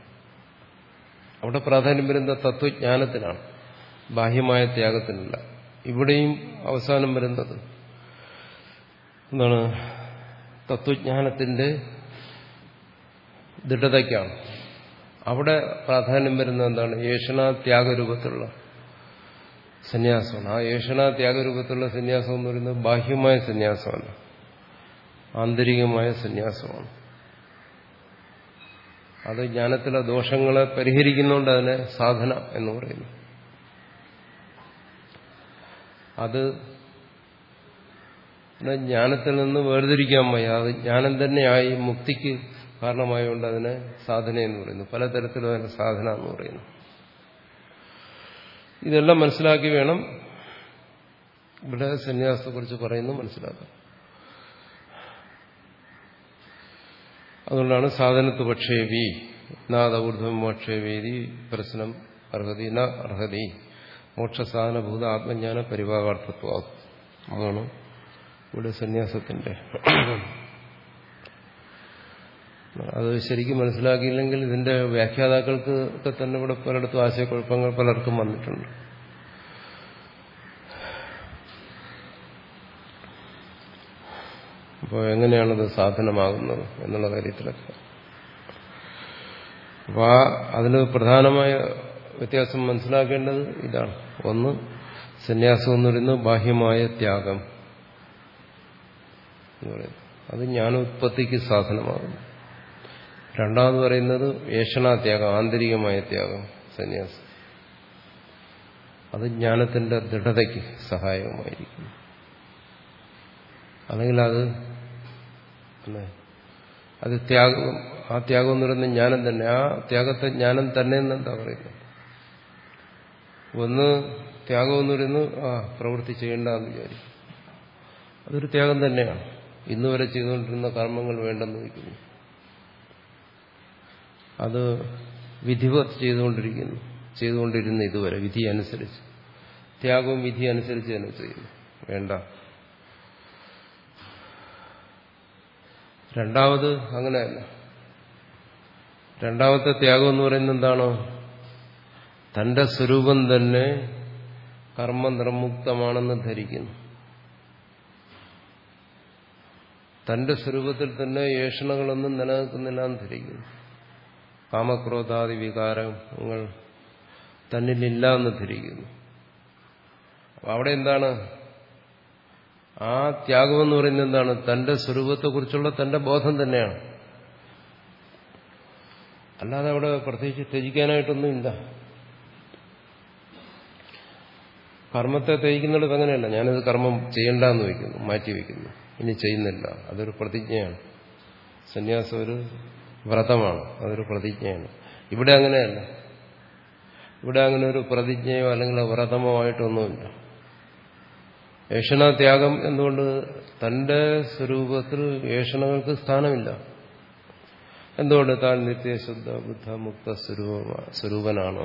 അവിടെ പ്രാധാന്യം വരുന്ന തത്വജ്ഞാനത്തിനാണ്, ബാഹ്യമായ ത്യാഗത്തിനല്ല. ഇവിടെയും അവസാനം വരുന്നത് എന്താണ്? തത്വജ്ഞാനത്തിന്റെ ദൃഢതയ്ക്കാണ്. അവിടെ പ്രാധാന്യം വരുന്നത് എന്താണ്? ഏഷണാത്യാഗരൂപത്തിലുള്ള സന്യാസമാണ്. ആ ഏഷണാത്യാഗരൂപത്തിലുള്ള സന്യാസം എന്ന് പറയുന്നത് ബാഹ്യമായ സന്യാസമല്ല, ആന്തരികമായ സന്യാസമാണ്. അത് ജ്ഞാനത്തിലെ ദോഷങ്ങളെ പരിഹരിക്കുന്നുണ്ട് അതിനെ സാധന എന്ന് പറയുന്നു. അത് എന്നാൽ ജ്ഞാനത്തിൽ നിന്ന് വേർതിരിക്കാൻ വയ്യ. അത് ജ്ഞാനം തന്നെയായി മുക്തിക്ക് കാരണമായതുകൊണ്ട് അതിനെ സാധന എന്ന് പറയുന്നു. പലതരത്തിലും അതിനെ സാധന എന്ന് പറയുന്നു. ഇതെല്ലാം മനസ്സിലാക്കി വേണം ഇവിടെ സന്യാസത്തെക്കുറിച്ച് പറയുന്നു മനസ്സിലാക്കാം. അതുകൊണ്ടാണ് സാധനത്വ പക്ഷേവി നാദൂർധ്വം മോക്ഷേവേദി പ്രശ്നം അർഹതി ന അർഹതി മോക്ഷസാധനഭൂത ആത്മജ്ഞാന പരിഭാഗാർത്ഥത്വ. അതാണ് ഇവിടെ സന്യാസത്തിന്റെ. അത് ശരിക്കും മനസ്സിലാക്കിയില്ലെങ്കിൽ ഇതിന്റെ വ്യാഖ്യാതാക്കൾക്ക് ഒക്കെ തന്നെ ഇവിടെ പലയിടത്തും ആശയക്കുഴപ്പങ്ങൾ പലർക്കും വന്നിട്ടുണ്ട്. അപ്പോൾ എങ്ങനെയാണത് സാധനമാകുന്നത് എന്നുള്ള കാര്യത്തിലൊക്കെ. അപ്പോൾ ആ അതിന് പ്രധാനമായ വ്യത്യാസം മനസ്സിലാക്കേണ്ടത് ഇതാണ്. ഒന്ന്, സന്യാസം എന്ന് പറയുന്നത് ബാഹ്യമായ ത്യാഗം എന്ന് പറയുന്നത് അത് ജ്ഞാനോത്പത്തിക്ക് സാധനമാകുന്നു. രണ്ടാമത് പറയുന്നത് ഏഷണാത്യാഗം, ആന്തരികമായ ത്യാഗം സന്യാസം. അത് ജ്ഞാനത്തിന്റെ ദൃഢതയ്ക്ക് സഹായകമായിരിക്കുന്നു. അല്ലെങ്കിൽ അത് അത് ത്യാഗം, ആ ത്യാഗം എന്ന് പറയുന്നത് ജ്ഞാനം തന്നെ. ആ ത്യാഗത്തെ ജ്ഞാനം തന്നെ എന്നെന്താ പറയുന്നത്? ഒന്ന് ത്യാഗം എന്ന് പറയുന്നത് ആ പ്രവൃത്തി ചെയ്യേണ്ടെന്ന് വിചാരിക്കും, അതൊരു ത്യാഗം തന്നെയാണ്. ഇന്ന് വരെ ചെയ്തുകൊണ്ടിരുന്ന കർമ്മങ്ങൾ വേണ്ടെന്ന് വയ്ക്കുന്നു, അത് വിധിവത് ചെയ്തുകൊണ്ടിരിക്കുന്നു, ചെയ്തുകൊണ്ടിരുന്ന ഇതുവരെ വിധി അനുസരിച്ച്. ത്യാഗവും വിധി അനുസരിച്ച് തന്നെ ചെയ്യുന്നു, വേണ്ട. രണ്ടാമത് അങ്ങനെയല്ല. രണ്ടാമത്തെ ത്യാഗം എന്ന് പറയുന്നത് എന്താണോ? തന്റെ സ്വരൂപം തന്നെ കർമ്മനിർമുക്തമാണെന്ന് ധരിക്കുന്നു. തന്റെ സ്വരൂപത്തിൽ തന്നെ ഏഷണകളൊന്നും നിലനിൽക്കുന്നില്ല എന്ന് ധരിക്കുന്നു. കാമക്രോധാദി വികാരങ്ങൾ തന്നിലില്ല എന്ന് ധരിക്കുന്നു. അവിടെ എന്താണ് ആ ത്യാഗമെന്ന് പറയുന്നത്? എന്താണ്? തന്റെ സ്വരൂപത്തെക്കുറിച്ചുള്ള തന്റെ ബോധം തന്നെയാണ്. അല്ലാതെ അവിടെ പ്രത്യേകിച്ച് ത്യജിക്കാനായിട്ടൊന്നുമില്ല. കർമ്മത്തെ ത്യജിക്കുന്നിടത്ത് അങ്ങനെയല്ല. ഞാനിത് കർമ്മം ചെയ്യണ്ടെന്ന് വയ്ക്കുന്നു, മാറ്റിവെക്കുന്നു, ഇനി ചെയ്യുന്നില്ല. അതൊരു പ്രതിജ്ഞയാണ്. സന്യാസം ഒരു വ്രതമാണ്, അതൊരു പ്രതിജ്ഞയാണ്. ഇവിടെ അങ്ങനെയല്ല. ഇവിടെ അങ്ങനെ ഒരു പ്രതിജ്ഞയോ അല്ലെങ്കിൽ വ്രതമോ ആയിട്ടൊന്നുമില്ല. ഏഷണത്യാഗം എന്തുകൊണ്ട്? തന്റെ സ്വരൂപത്തിൽ ഏഷണങ്ങൾക്ക് സ്ഥാനമില്ല. എന്തുകൊണ്ട്? താൻ നിത്യശുദ്ധ ബുദ്ധ മുക്ത സ്വരൂപനാണ്.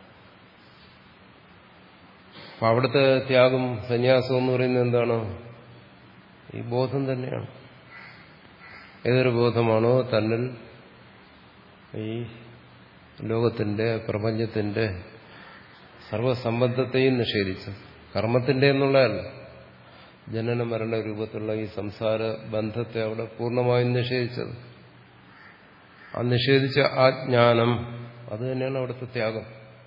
അപ്പൊ അവിടുത്തെ ത്യാഗം, സന്യാസം എന്ന് പറയുന്നത് എന്താണ്? ഈ ബോധം തന്നെയാണ്. ഏതൊരു ബോധമാണോ തന്നിൽ ഈ ലോകത്തിന്റെ പ്രപഞ്ചത്തിന്റെ സർവസംബന്ധത്തെയും നിഷേധിച്ചു, കർമ്മത്തിന്റെ എന്നുള്ളതല്ല, ജനന മരണ രൂപത്തിലുള്ള ഈ സംസാര ബന്ധത്തെ അവിടെ പൂർണ്ണമായും നിഷേധിച്ചത്. ആ നിഷേധിച്ച ആ ജ്ഞാനം, അത് തന്നെയാണ് അവിടുത്തെ ത്യാഗം.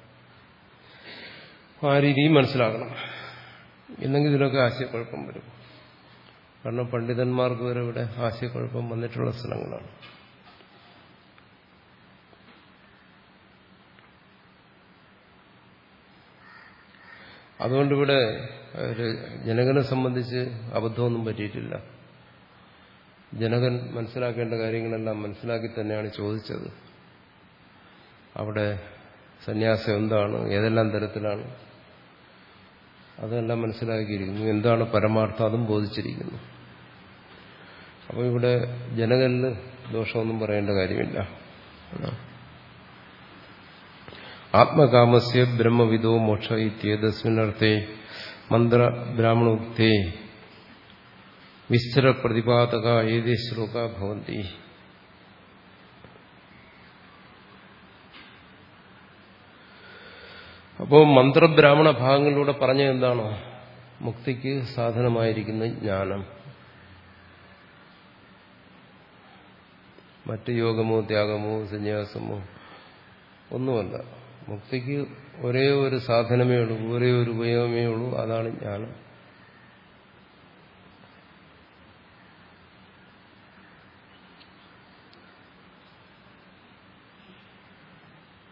ആ രീതിയും മനസ്സിലാക്കണം. ഇല്ലെങ്കിൽ ഇതിലൊക്കെ ആശയക്കുഴപ്പം വരും. കാരണം പണ്ഡിതന്മാർക്ക് വരെ ഇവിടെ ആശയക്കുഴപ്പം വന്നിട്ടുള്ള സ്ഥലങ്ങളാണ്. അതുകൊണ്ടിവിടെ ജനകനെ സംബന്ധിച്ച് അബദ്ധമൊന്നും പറ്റിയിട്ടില്ല. ജനകൻ മനസ്സിലാക്കേണ്ട കാര്യങ്ങളെല്ലാം മനസ്സിലാക്കി തന്നെയാണ് ചോദിച്ചത്. അവിടെ സന്യാസം എന്താണ്, ഏതെല്ലാം തരത്തിലാണ്, അതെല്ലാം മനസ്സിലാക്കിയിരിക്കുന്നു. എന്താണ് പരമാർത്ഥം, അതും ബോധിച്ചിരിക്കുന്നു. അപ്പോൾ ഇവിടെ ജനകനിൽ ദോഷമൊന്നും പറയേണ്ട കാര്യമില്ല. ആത്മകാമസ്യ ബ്രഹ്മവിദോ മോക്ഷ ഇത്യേതസ്മിന്നർത്ഥേ മന്ത്ര ബ്രാഹ്മണോക്തേ വിസ്തര പ്രതിപാദക ഏതേ ശ്ലോക ഭവന്തി. അപ്പോൾ മന്ത്രബ്രാഹ്മണ ഭാഗങ്ങളിലൂടെ പറഞ്ഞ എന്താണോ മുക്തിക്ക് സാധനമായിരിക്കുന്ന ജ്ഞാനം, മറ്റ് യോഗമോ ത്യാഗമോ സന്യാസമോ ഒന്നുമല്ല. മുക്തിക്ക് ഒരേ ഒരു സാധനമേ ഉള്ളൂ, ഒരേ ഒരു ഉപയോഗമേ ഉള്ളൂ, അതാണ് ജ്ഞാനം.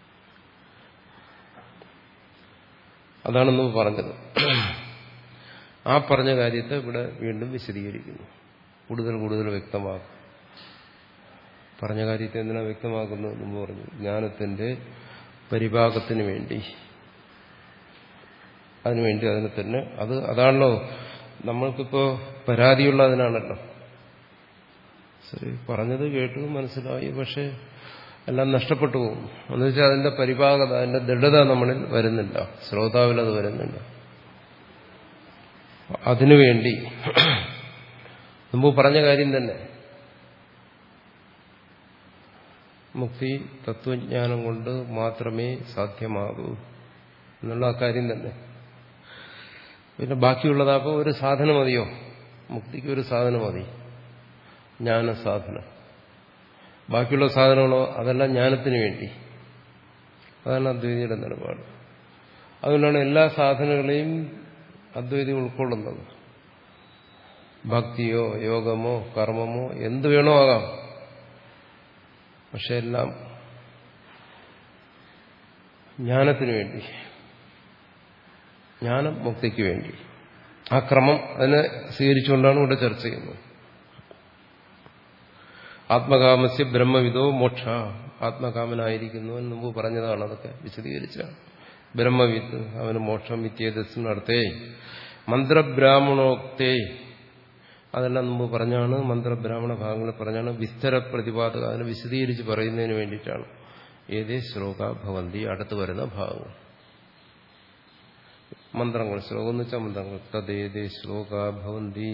അതാണ് നമ്മൾ പറഞ്ഞത്. ആ പറഞ്ഞ കാര്യത്തെ ഇവിടെ വീണ്ടും വിശദീകരിക്കുന്നു, കൂടുതൽ കൂടുതൽ വ്യക്തമാക്കും. പറഞ്ഞ കാര്യത്തെ എന്തിനാ വ്യക്തമാക്കുന്നത് എന്ന് പറഞ്ഞു, ജ്ഞാനത്തിന്റെ പരിഭാഗത്തിന് വേണ്ടി, അതിനുവേണ്ടി അതിനെ തന്നെ. അത് അതാണല്ലോ നമ്മൾക്കിപ്പോ പരാതിയുള്ള അതിനാണല്ലോ. ശരി, പറഞ്ഞത് കേട്ടു, മനസ്സിലായി, പക്ഷെ എല്ലാം നഷ്ടപ്പെട്ടു പോകും. എന്ന് വെച്ചാൽ അതിന്റെ പരിഭാഗത, അതിന്റെ ദൃഢത നമ്മളിൽ വരുന്നില്ല, ശ്രോതാവിൽ അത് വരുന്നില്ല. അതിനുവേണ്ടി മുമ്പ് പറഞ്ഞ കാര്യം തന്നെ, മുക്തി തത്വജ്ഞാനം കൊണ്ട് മാത്രമേ സാധ്യമാകൂ എന്നുള്ള ആ കാര്യം തന്നെ. പിന്നെ ബാക്കിയുള്ളതാപ്പോൾ ഒരു സാധനം മതിയോ? മുക്തിക്ക് ഒരു സാധനം മതി, ജ്ഞാന സാധനം. ബാക്കിയുള്ള സാധനങ്ങളോ അതെല്ലാം ജ്ഞാനത്തിന് വേണ്ടി. അതാണ് അദ്വൈതിയുടെ നിലപാട്. അതുകൊണ്ടാണ് എല്ലാ സാധനങ്ങളെയും അദ്വൈതി ഉൾക്കൊള്ളുന്നത്. ഭക്തിയോ യോഗമോ കർമ്മമോ എന്ത് വേണോ ആകാം, പക്ഷെ എല്ലാം ജ്ഞാനത്തിന് വേണ്ടി, ജ്ഞാനം മുക്തിക്ക് വേണ്ടി. ആ ക്രമം അതിനെ സ്വീകരിച്ചുകൊണ്ടാണ് ഇവിടെ ചർച്ച ചെയ്യുന്നത്. ആത്മകാമസ്യ ബ്രഹ്മവിദോ മോക്ഷ, ആത്മകാമനായിരിക്കുന്നു എന്ന് മുമ്പ് പറഞ്ഞതാണ്, അതൊക്കെ വിശദീകരിച്ചാണ്. ബ്രഹ്മവിത്ത് അവന് മോക്ഷം വിത്യേതസ്സർത്ഥേ മന്ത്രബ്രാഹ്മണോക്തേ, അതെല്ലാം മുമ്പ് പറഞ്ഞാണ്, മന്ത്രബ്രാഹ്മണ ഭാഗങ്ങൾ പറഞ്ഞാണ്. വിസ്തര പ്രതിപാദക, അതിനെ വിശദീകരിച്ച് പറയുന്നതിന് വേണ്ടിയിട്ടാണ്. ഏതേ ശ്ലോക ഭവന്തി, അടുത്ത് വരുന്ന ഭാഗങ്ങൾ, മന്ത്രങ്ങൾ. ശ്ലോകം എന്ന് വെച്ചാൽ മന്ത്രങ്ങൾ. തദ്ദേതേ ശ്ലോക ഭവന്തി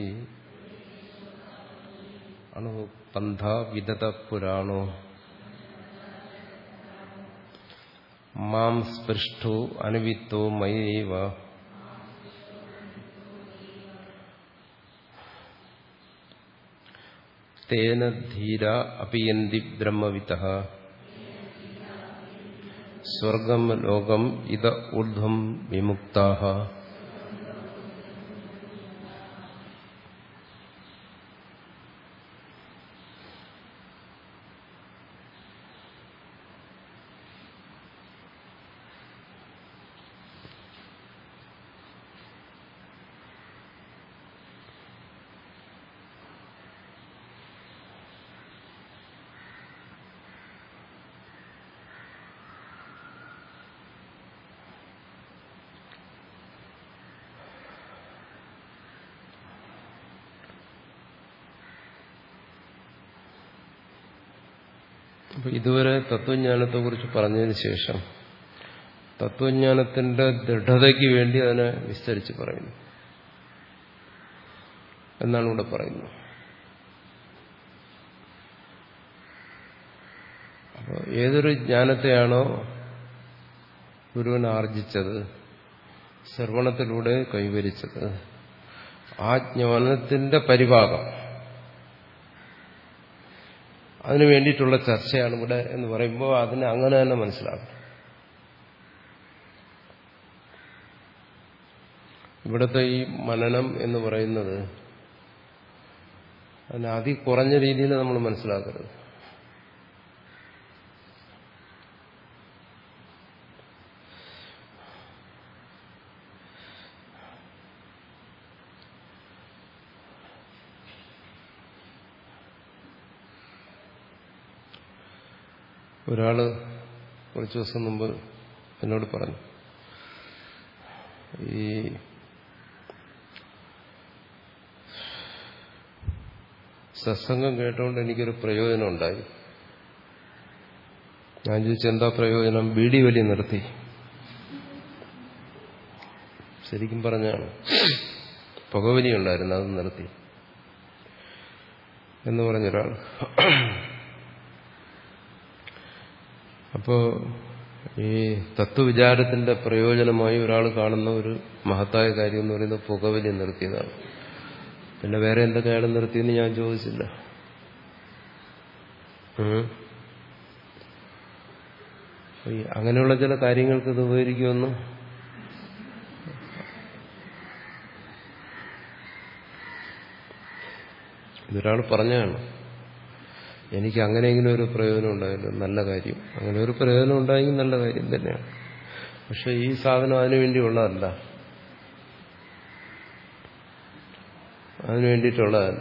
അണു പന്ഥ വിദത പുരാണോ മാം സ്പൃഷ്ടോ അനുവിത്തോ മയൈവ തേന ധീര അപിയന്തി ബ്രഹ്മവിത്തഃ സ്വർഗം ലോകം ഇത ഊർധ്വം വിമുക്താഃ. അപ്പൊ ഇതുവരെ തത്വജ്ഞാനത്തെക്കുറിച്ച് പറഞ്ഞതിന് ശേഷം തത്വജ്ഞാനത്തിന്റെ ദൃഢതയ്ക്ക് വേണ്ടി അതിനെ വിസ്തരിച്ച് പറയുന്നു എന്നാണ് ഇവിടെ പറയുന്നത്. അപ്പോൾ ഏതൊരു ജ്ഞാനത്തെയാണോ ഗുരുവൻ ആർജിച്ചത്, ശ്രവണത്തിലൂടെ കൈവരിച്ചത്, ആ ജ്ഞാനത്തിന്റെ പരിഭാഗം, അതിനു വേണ്ടിയിട്ടുള്ള ചർച്ചയാണ് ഇവിടെ എന്ന് പറയുമ്പോൾ അതിനെ അങ്ങനെ തന്നെ മനസ്സിലാക്കും. ഇവിടുത്തെ ഈ മനനം എന്ന് പറയുന്നത് അതിന് അതി കുറഞ്ഞ രീതിയിൽ നമ്മൾ മനസ്സിലാക്കരുത്. ഒരാള് കുറച്ചു ദിവസം മുമ്പ് എന്നോട് പറഞ്ഞു, ഈ സത്സംഗം കേട്ടുകൊണ്ട് എനിക്കൊരു പ്രയോജനം ഉണ്ടായി. ഞാൻ ചോദിച്ചു എന്താ പ്രയോജനം? ബീഡി വലി നിർത്തി. ശരിക്കും പറഞ്ഞാണ്, പുകവലി ഉണ്ടായിരുന്നു, അത് നിർത്തി എന്ന് പറഞ്ഞൊരാൾ. അപ്പോ ഈ തത്വവിചാരത്തിന്റെ പ്രയോജനമായി ഒരാൾ കാണുന്ന ഒരു മഹത്തായ കാര്യം എന്ന് പറയുന്നത് പുകവലി നിർത്തിയതാണ്. പിന്നെ വേറെ എന്തൊക്കെ അയാൾ നിർത്തിയെന്ന് ഞാൻ ചോദിച്ചില്ല. അങ്ങനെയുള്ള ചില കാര്യങ്ങൾക്ക് ഇത് ഉപകരിക്കുമെന്ന് ഇതൊരാൾ പറഞ്ഞാണ്. എനിക്ക് അങ്ങനെയെങ്കിലും ഒരു പ്രയോജനം ഉണ്ടായല്ലോ, നല്ല കാര്യം. അങ്ങനെ ഒരു പ്രയോജനം ഉണ്ടായെങ്കിൽ നല്ല കാര്യം തന്നെയാണ്. പക്ഷെ ഈ സാധനം അതിനു വേണ്ടിയുള്ളതല്ല. അതിനു വേണ്ടിയിട്ടുള്ളതല്ല.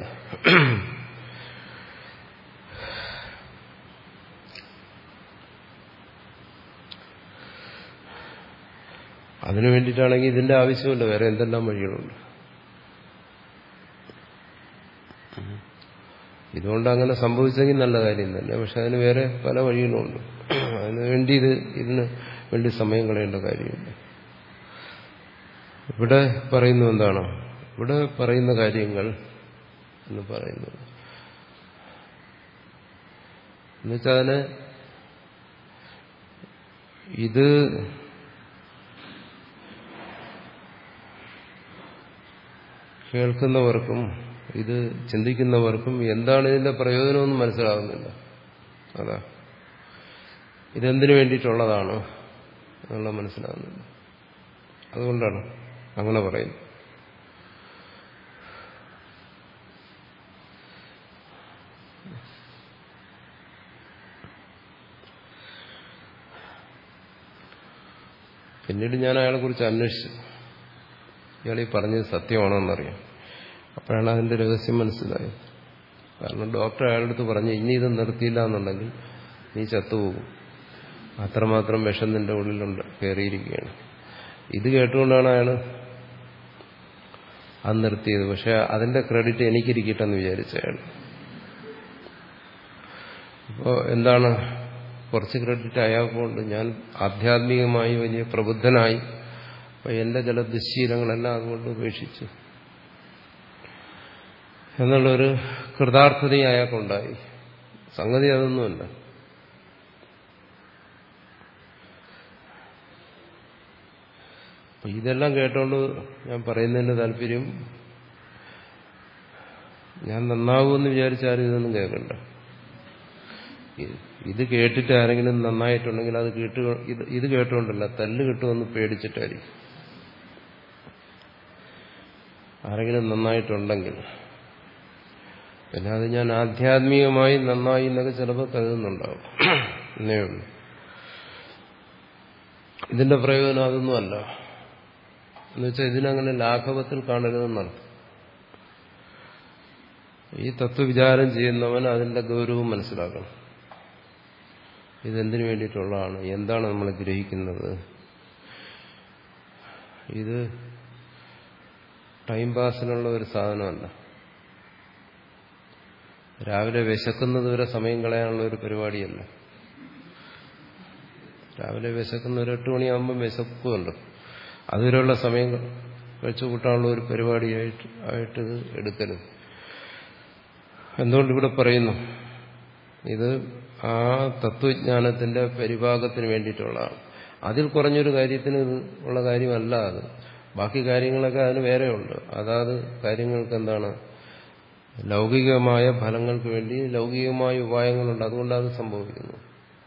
അതിനു വേണ്ടിയിട്ടാണെങ്കിൽ ഇതിന്റെ ആവശ്യമില്ല, വേറെ എന്തെല്ലാം വഴികളുണ്ട്. ഇതുകൊണ്ട് അങ്ങനെ സംഭവിച്ചെങ്കിൽ നല്ല കാര്യം തന്നെ. പക്ഷെ അതിന് വേറെ പല വഴികളുമുണ്ട്. അതിനു വേണ്ടി ഇത് ഇതിന് വേണ്ടി സമയം കളയേണ്ട കാര്യമില്ല. ഇവിടെ പറയുന്നത് എന്താണ്? ഇവിടെ പറയുന്ന കാര്യങ്ങൾ എന്ന് പറയുന്നത് എന്നുവെച്ചാൽ അതിന് ഇത് കേൾക്കുന്നവർക്കും ഇത് ചിന്തിക്കുന്നവർക്കും എന്താണ് ഇതിന്റെ പ്രയോജനമെന്ന് മനസ്സിലാകുന്നില്ല. അതാ ഇതെന്തിനു വേണ്ടിയിട്ടുള്ളതാണ് എന്നുള്ള മനസ്സിലാകുന്നില്ല. അതുകൊണ്ടാണ് അങ്ങനെ പറയുന്നത്. പിന്നീട് ഞാൻ അയാളെ കുറിച്ച് അന്വേഷിച്ചു. ഇയാൾ ഈ പറഞ്ഞത് സത്യമാണോ എന്നറിയാം. അപ്പോഴാണ് അതിന്റെ രഹസ്യം മനസ്സിലായത്. കാരണം ഡോക്ടർ അയാളുടെ അടുത്ത് പറഞ്ഞു, ഇനി ഇത് നിർത്തിയില്ല എന്നുണ്ടെങ്കിൽ നീ ചത്തുപോകും, അത്രമാത്രം വിഷം നിന്റെ ഉള്ളിലുണ്ട് കയറിയിരിക്കുകയാണ്. ഇത് കേട്ടുകൊണ്ടാണ് അയാൾ അത് നിർത്തിയത്. പക്ഷെ അതിന്റെ ക്രെഡിറ്റ് എനിക്കിരിക്കട്ടെന്ന് വിചാരിച്ച അയാൾ. അപ്പോൾ എന്താണ്, കുറച്ച് ക്രെഡിറ്റ് അയാൾക്കുണ്ട്. ഞാൻ ആധ്യാത്മികമായി വലിയ പ്രബുദ്ധനായി, അപ്പൊ എന്റെ ചില ദുശ്ശീലങ്ങളെല്ലാം അതുകൊണ്ട് ഉപേക്ഷിച്ചു എന്നുള്ളൊരു കൃതാർത്ഥതയും അയാൾക്കുണ്ടായി. സംഗതി അതൊന്നുമല്ല. അപ്പൊ ഇതെല്ലാം കേട്ടോണ്ട് ഞാൻ പറയുന്നതിന്റെ താല്പര്യം, ഞാൻ നന്നാകുമെന്ന് വിചാരിച്ചാലും ഇതൊന്നും കേൾക്കണ്ട. ഇത് കേട്ടിട്ട് ആരെങ്കിലും നന്നായിട്ടുണ്ടെങ്കിൽ അത് കേട്ട് ഇത് കേട്ടുകൊണ്ടല്ല, തല്ല് കിട്ടുമെന്ന് പേടിച്ചിട്ടായിരിക്കും. ആരെങ്കിലും നന്നായിട്ടുണ്ടെങ്കിൽ പിന്നെ അത് ഞാൻ ആധ്യാത്മികമായി നന്നായി എന്നൊക്കെ ചിലപ്പോൾ കരുതുന്നുണ്ടാവും എന്നേ ഉള്ളൂ. ഇതിന്റെ പ്രയോജനം അതൊന്നുമല്ല. എന്നുവെച്ചാൽ ഇതിനങ്ങനെ ലാഘവത്തിൽ കാണരുതെന്നർത്ഥം. ഈ തത്വവിചാരം ചെയ്യുന്നവൻ അതിന്റെ ഗൗരവം മനസ്സിലാക്കണം. ഇതെന്തിനു വേണ്ടിയിട്ടുള്ളതാണ്, എന്താണ് നമ്മൾ ഗ്രഹിക്കുന്നത്. ഇത് ടൈം പാസിനുള്ള ഒരു സാധനമല്ല. രാവിലെ വിശക്കുന്നത് വരെ സമയം കളയാനുള്ള ഒരു പരിപാടിയല്ല. രാവിലെ വിശക്കുന്ന ഒരു എട്ട് മണിയാകുമ്പോൾ വിശക്കുമല്ലോ, അതുവരെയുള്ള സമയം കഴിച്ചു കൂട്ടാനുള്ള ഒരു പരിപാടിയായിട്ട് ആയിട്ട് ഇത് എടുക്കരുത്. എന്തുകൊണ്ട് ഇവിടെ പറയുന്നു, ഇത് ആ തത്വജ്ഞാനത്തിന്റെ പരിഭാഗത്തിന് വേണ്ടിയിട്ടുള്ളതാണ്. അതിൽ കുറഞ്ഞൊരു കാര്യത്തിന് ഇത് ഉള്ള കാര്യമല്ല അത്. ബാക്കി കാര്യങ്ങളൊക്കെ അതിന് വേറെയുണ്ട്. അതാത് കാര്യങ്ങൾക്ക് എന്താണ്, ലൗകികമായ ഫലങ്ങൾക്ക് വേണ്ടി ലൗകികമായ ഉപായങ്ങളുണ്ട്. അതുകൊണ്ട് അത് സംഭവിക്കുന്നു.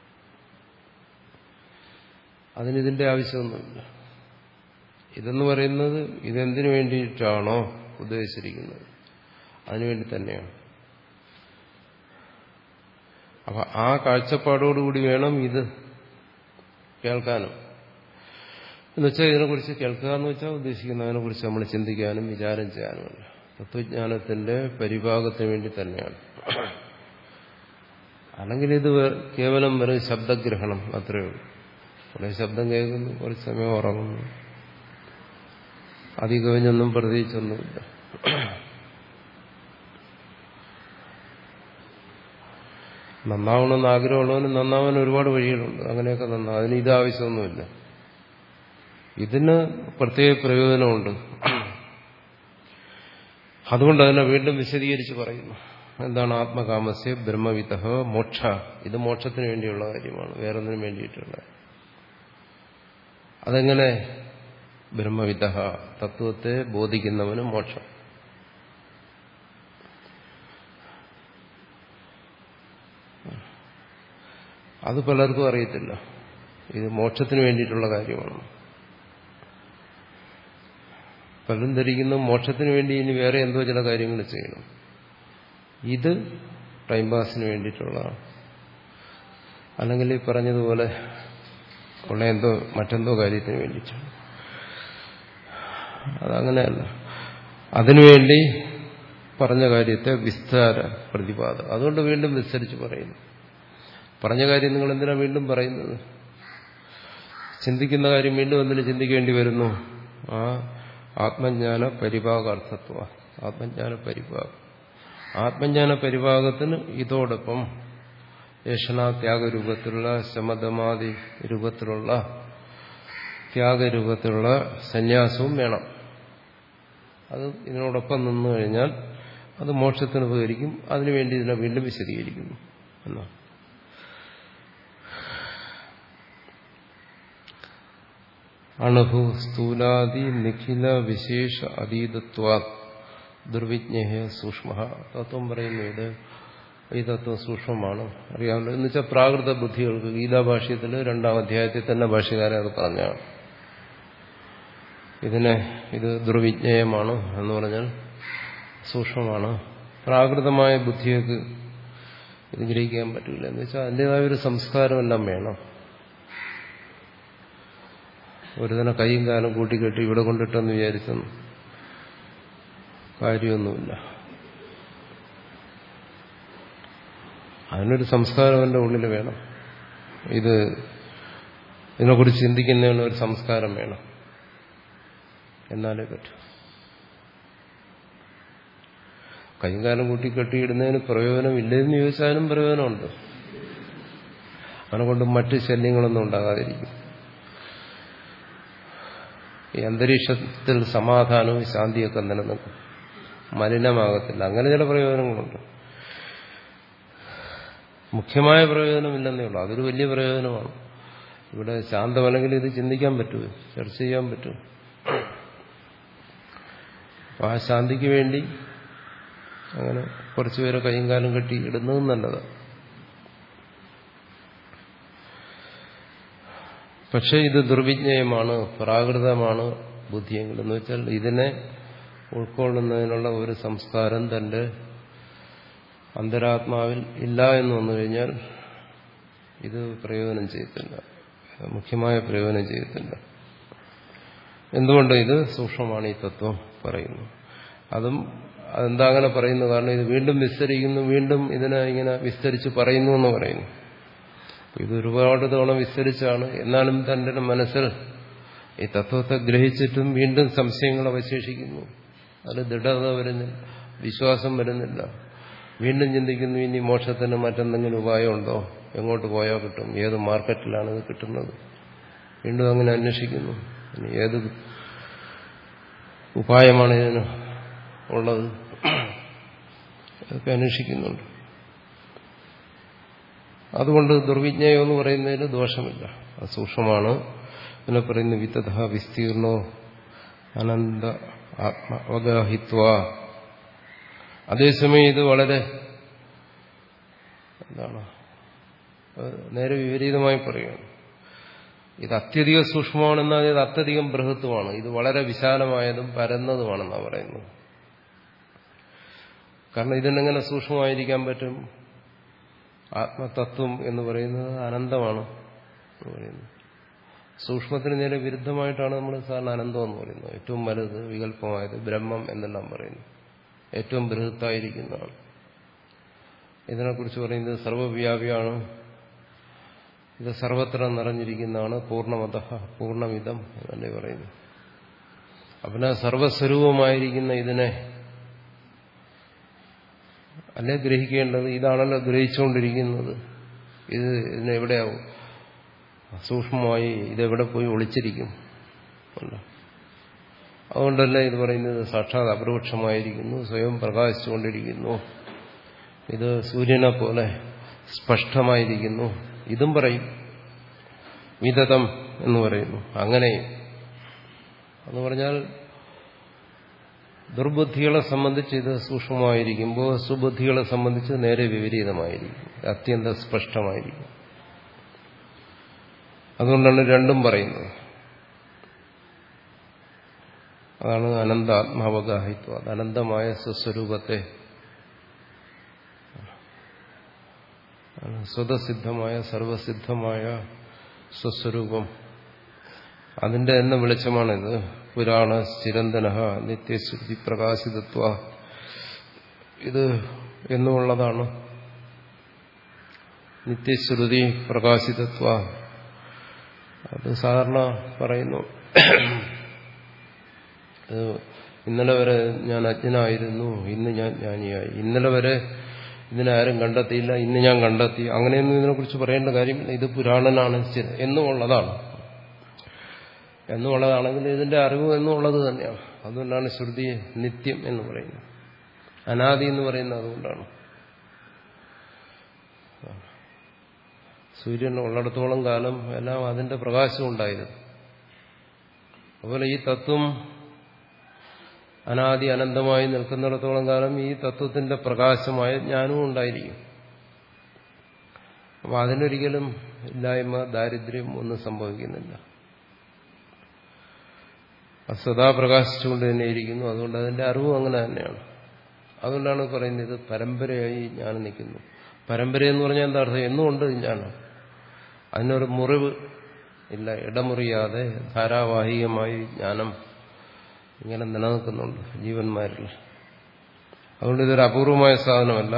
അതിനിതിന്റെ ആവശ്യമൊന്നുമില്ല. ഇതെന്ന് പറയുന്നത് ഇതെന്തിനു വേണ്ടിയിട്ടാണോ ഉദ്ദേശിച്ചിരിക്കുന്നത് അതിനുവേണ്ടി തന്നെയാണ്. അപ്പൊ ആ കാഴ്ചപ്പാടോടുകൂടി വേണം ഇത് കേൾക്കാനും. എന്നുവെച്ചാൽ ഇതിനെക്കുറിച്ച് കേൾക്കുക എന്ന് വെച്ചാൽ ഉദ്ദേശിക്കുന്നതിനെ കുറിച്ച് നമ്മൾ ചിന്തിക്കാനും വിചാരം ചെയ്യാനുമല്ല. തത്വജ്ഞാനത്തിന്റെ പരിഭാഗത്തിന് വേണ്ടി തന്നെയാണ്. അല്ലെങ്കിൽ ഇത് കേവലം വെറും ശബ്ദഗ്രഹണം അത്രയേ ഉള്ളൂ. കുറേ ശബ്ദം കേൾക്കുന്നു, കുറച്ച് സമയം ഉറങ്ങുന്നു, അധികവിഞ്ഞൊന്നും പ്രതീക്ഷയൊന്നുമില്ല. നന്നാവണമെന്ന് ആഗ്രഹമുള്ളവന് നന്നാവാൻ ഒരുപാട് വഴികളുണ്ട്. അങ്ങനെയൊക്കെ നന്നാവും. അതിന് ഇത് ആവശ്യമൊന്നുമില്ല. ഇതിന് പ്രത്യേക പ്രയോജനമുണ്ട്. അതുകൊണ്ട് അതിനെ വീണ്ടും വിശദീകരിച്ച് പറയുന്നു. എന്താണ് ആത്മകാമസ്യ ബ്രഹ്മവിത്തഃ മോക്ഷ. ഇത് മോക്ഷത്തിന് വേണ്ടിയുള്ള കാര്യമാണ്, വേറൊന്നിനും വേണ്ടിയിട്ടുള്ള. അതെങ്ങനെ? ബ്രഹ്മവിത്തഃ, തത്വത്തെ ബോധിക്കുന്നവന് മോക്ഷം. അത് പലർക്കും അറിയത്തില്ല. ഇത് മോക്ഷത്തിന് വേണ്ടിയിട്ടുള്ള കാര്യമാണ്. പലരും ധരിക്കുന്നു മോക്ഷത്തിന് വേണ്ടി ഇനി വേറെ എന്തോ ചില കാര്യങ്ങൾ ചെയ്യണം. ഇത് ടൈം പാസിന് വേണ്ടിയിട്ടുള്ളതാണ്. അല്ലെങ്കിൽ ഈ പറഞ്ഞതുപോലെ ഉള്ള എന്തോ മറ്റെന്തോ കാര്യത്തിന് വേണ്ടിയിട്ടാണ്. അതങ്ങനെയല്ല. അതിനുവേണ്ടി പറഞ്ഞ കാര്യത്തെ വിസ്താര പ്രതിപാദം. അതുകൊണ്ട് വീണ്ടും വിസ്തരിച്ച് പറയുന്നു. പറഞ്ഞ കാര്യം നിങ്ങൾ എന്തിനാ വീണ്ടും പറയുന്നത്? ചിന്തിക്കുന്ന കാര്യം വീണ്ടും എന്തിനു ചിന്തിക്കേണ്ടി വരുന്നു? ആ ആത്മജ്ഞാന പരിഭാഗാർത്ഥത്വ, ആത്മജ്ഞാന പരിഭാഗം. ആത്മജ്ഞാന പരിഭാഗത്തിന് ഇതോടൊപ്പം ഏഷണ ത്യാഗരൂപത്തിലുള്ള ശമദമാദി രൂപത്തിലുള്ള ത്യാഗരൂപത്തിലുള്ള സന്യാസവും വേണം. അത് ഇതിനോടൊപ്പം നിന്നു കഴിഞ്ഞാൽ അത് മോക്ഷത്തിന് ഉപകരിക്കും. അതിനുവേണ്ടി ഇതിനെ വീണ്ടും വിശദീകരിക്കുന്നു എന്നാണ്. അണുഭു സ്ഥൂലാദി നിഖില വിശേഷ അതീതത്വാ ദുർവിജ്ഞേയ സൂക്ഷ്മ. തത്വം പറയുന്നു ഇത് ഈ തത്വം സൂക്ഷ്മമാണ്, അറിയാമല്ലോ. എന്ന് വെച്ചാൽ പ്രാകൃത ബുദ്ധികൾക്ക് ഗീതാഭാഷ്യത്തിൽ രണ്ടാം അധ്യായത്തിൽ തന്നെ ഭാഷ്യകാരൻ അത് പറഞ്ഞാണ്. ഇതിനെ ഇത് ദുർവിജ്ഞേയമാണ് എന്ന് പറഞ്ഞാൽ സൂക്ഷ്മമാണ്. പ്രാകൃതമായ ബുദ്ധികൾക്ക് ഇത് ഗ്രഹിക്കാൻ പറ്റില്ല. എന്ന് വെച്ചാൽ അതിൻ്റെതായ ഒരു സംസ്കാരമെല്ലാം വേണം. ഒരു തന്നെ കൈയും കാലം കൂട്ടിക്കെട്ടി ഇവിടെ കൊണ്ടിട്ടെന്ന് വിചാരിച്ചൊന്നും കാര്യമൊന്നുമില്ല. അതിനൊരു സംസ്കാരം എൻ്റെ ഉള്ളിൽ വേണം. ഇത് ഇതിനെക്കുറിച്ച് ചിന്തിക്കുന്നതിന് ഒരു സംസ്കാരം വേണം, എന്നാലേ പറ്റൂ. കൈയും കാലം കൂട്ടി കെട്ടിയിടുന്നതിന് പ്രയോജനമില്ലെന്ന് ചോദിച്ചാലും പ്രയോജനമുണ്ട്. അതിനെക്കൊണ്ട് മറ്റ് ശല്യങ്ങളൊന്നും ഉണ്ടാകാതിരിക്കും. ഈ അന്തരീക്ഷത്തിൽ സമാധാനവും ശാന്തിയൊക്കെ നിലനിൽക്കും, മലിനമാകത്തില്ല. അങ്ങനെ ചില പ്രയോജനങ്ങളുണ്ട്. മുഖ്യമായ പ്രയോജനമില്ലെന്നേ ഉള്ളൂ. അതൊരു വലിയ പ്രയോജനമാണ്. ഇവിടെ ശാന്തമല്ലെങ്കിൽ ഇത് ചിന്തിക്കാൻ പറ്റുമോ, ചർച്ച ചെയ്യാൻ പറ്റുമോ? ആ ശാന്തിക്ക് വേണ്ടി അങ്ങനെ കുറച്ചുപേരെ കൈയും കാലം കെട്ടി ഇടുന്നതും നല്ലതാണ്. പക്ഷെ ഇത് ദുർവിജ്ഞേയമാണ്, പ്രാകൃതമാണ് ബുദ്ധിയെങ്കിൽ. എന്ന് വെച്ചാൽ ഇതിനെ ഉൾക്കൊള്ളുന്നതിനുള്ള ഒരു സംസ്കാരം തന്റെ അന്തരാത്മാവിൽ ഇല്ല എന്ന് വന്നു കഴിഞ്ഞാൽ ഇത് പ്രയോജനം ചെയ്യത്തില്ല, മുഖ്യമായ പ്രയോജനം ചെയ്യത്തില്ല. എന്തുകൊണ്ട്? ഇത് സൂക്ഷ്മമാണ് ഈ തത്വം പറയുന്നു. അതും അതെന്താ അങ്ങനെ പറയുന്നു? കാരണം ഇത് വീണ്ടും വിസ്തരിക്കുന്നു, വീണ്ടും ഇതിനെ ഇങ്ങനെ വിസ്തരിച്ച് പറയുന്നു എന്ന് പറയുന്നു. ഇത് ഒരുപാട് തവണ വിസ്തരിച്ചാണ്. എന്നാലും തന്റെ മനസ്സിൽ ഈ തത്വത്തെ ഗ്രഹിച്ചിട്ടും വീണ്ടും സംശയങ്ങൾ അവശേഷിക്കുന്നു. അതിൽ ദൃഢത വരുന്നില്ല, വിശ്വാസം വരുന്നില്ല. വീണ്ടും ചിന്തിക്കുന്നു, ഇനി മോക്ഷത്തിന് മറ്റെന്തെങ്കിലും ഉപായമുണ്ടോ? എങ്ങോട്ട് പോയാൽ കിട്ടും? ഏത് മാർക്കറ്റിലാണ് ഇത് കിട്ടുന്നത്? വീണ്ടും അങ്ങനെ അന്വേഷിക്കുന്നു. ഇനി ഏത് ഉപായമാണ് ഇതിന് ഉള്ളത്? അതൊക്കെ അന്വേഷിക്കുന്നുണ്ട്. അതുകൊണ്ട് ദുർവിജ്ഞേയം എന്ന് പറയുന്നതിന് ദോഷമില്ല, അത് സൂക്ഷ്മമാണ്. പിന്നെ പറയുന്നു വിത്തഥ വിസ്തീർണോ അനന്ത ആത്മ അവഗാഹിത്വ. അതേസമയം ഇത് വളരെ എന്താണ് നേരെ വിപരീതമായി പറയുകയാണ്. ഇത് അത്യധികം സൂക്ഷ്മമാണെന്നാൽ ഇത് അത്യധികം ബൃഹത്വമാണ്. ഇത് വളരെ വിശാലമായതും പരന്നതുമാണെന്നാണ് പറയുന്നത്. കാരണം ഇതിനെങ്ങനെ സൂക്ഷ്മമായിരിക്കാൻ പറ്റും? ആത്മതത്വം എന്ന് പറയുന്നത് അനന്തമാണ് എന്ന് പറയുന്നത്. സൂക്ഷ്മത്തിന് നേരെ വിരുദ്ധമായിട്ടാണ് നമ്മൾ സാധാരണ അനന്തം എന്ന് പറയുന്നത്. ഏറ്റവും വലുത്, വികല്പമായത്, ബ്രഹ്മം എന്നെല്ലാം പറയുന്നു. ഏറ്റവും ബൃഹത്തായിരിക്കുന്നതാണ്. ഇതിനെക്കുറിച്ച് പറയുന്നത് സർവവ്യാപിയാണ്, ഇത് സർവത്ര നിറഞ്ഞിരിക്കുന്നതാണ്, പൂർണ്ണമത പൂർണ്ണമിതം എന്നല്ലേ പറയുന്നു. അപ്പം സർവസ്വരൂപമായിരിക്കുന്ന ഇതിനെ അല്ലേ ഗ്രഹിക്കേണ്ടത്? ഇതാണല്ലോ ഗ്രഹിച്ചുകൊണ്ടിരിക്കുന്നത്. ഇത് ഇതിനെവിടെയാവും? സൂക്ഷ്മമായി ഇതെവിടെ പോയി ഒളിച്ചിരിക്കും? അതുകൊണ്ടല്ലേ ഇത് പറയുന്നത് സാക്ഷാത് അപരോക്ഷമായിരിക്കുന്നു, സ്വയം പ്രകാശിച്ചുകൊണ്ടിരിക്കുന്നു, ഇത് സൂര്യനെ പോലെ സ്പഷ്ടമായിരിക്കുന്നു. ഇതും പറയും, വിതതം എന്ന് പറയുന്നു. അങ്ങനെയും എന്ന് പറഞ്ഞാൽ ദുർബുദ്ധികളെ സംബന്ധിച്ച് ഇത് സൂക്ഷ്മമായിരിക്കുമ്പോൾ സുബുദ്ധികളെ സംബന്ധിച്ച് നേരെ വിപരീതമായിരിക്കും, അത്യന്തം സ്പഷ്ടമായിരിക്കും. അതുകൊണ്ടാണ് രണ്ടും പറയുന്നത്. അതാണ് അനന്ത ആത്മാവഗാഹിത്വം. അത് അനന്തമായ സ്വസ്വരൂപത്തെ, സ്വതസിദ്ധമായ സർവസിദ്ധമായ സ്വസ്വരൂപം, അതിന്റെ തന്നെ വെളിച്ചമാണിത്. പുരാണ ചിരന്തന നിത്യശ്രുതി പ്രകാശിതത്വ ഇത് എന്നുള്ളതാണ്. നിത്യശ്രുതി പ്രകാശിതത്വ, അത് സാധാരണ പറയുന്നു. ഇന്നലെ വരെ ഞാൻ അജ്ഞനായിരുന്നു, ഇന്ന് ഞാൻ ജ്ഞാനിയായി. ഇന്നലെ വരെ ഇതിനാരും കണ്ടെത്തിയില്ല, ഇന്ന് ഞാൻ കണ്ടെത്തി. അങ്ങനെയൊന്നും ഇതിനെക്കുറിച്ച് പറയേണ്ട കാര്യമില്ല. ഇത് പുരാണനാണ് എന്നുള്ളതാണ്. എന്നുള്ളതാണെങ്കിൽ ഇതിന്റെ അറിവ് എന്നുള്ളത് തന്നെയാണ്. അതുകൊണ്ടാണ് ശ്രുതിയെ നിത്യം എന്ന് പറയുന്നത്. അനാദി എന്ന് പറയുന്നത് അതുകൊണ്ടാണ്. സൂര്യൻ ഉള്ളിടത്തോളം കാലം എല്ലാം അതിന്റെ പ്രകാശം ഉണ്ടായിരുന്നു. അതുപോലെ ഈ തത്വം അനാദി അനന്തമായി നിൽക്കുന്നിടത്തോളം കാലം ഈ തത്വത്തിന്റെ പ്രകാശമായ ജ്ഞാനവും ഉണ്ടായിരിക്കും. അപ്പോൾ അതിനൊരിക്കലും ഇല്ലായ്മ, ദാരിദ്ര്യം ഒന്നും സംഭവിക്കുന്നില്ല. അത് സദാ പ്രകാശിച്ചുകൊണ്ട് തന്നെ ഇരിക്കുന്നു. അതുകൊണ്ട് അതിന്റെ അറിവും അങ്ങനെ തന്നെയാണ്. അതുകൊണ്ടാണ് പറയുന്നത് ഇത് പരമ്പരയായി ജ്ഞാനം നിൽക്കുന്നു. പരമ്പരയെന്ന് പറഞ്ഞാൽ എന്താ അർത്ഥം? എന്നുകൊണ്ട് ജ്ഞാനം, അതിനൊരു മുറിവ് ഇല്ല, ഇടമുറിയാതെ ധാരാവാഹികമായി ജ്ഞാനം ഇങ്ങനെ നിലനിൽക്കുന്നുണ്ട് ജീവന്മാരിൽ. അതുകൊണ്ട് ഇതൊരു അപൂർവമായ സാധനമല്ല.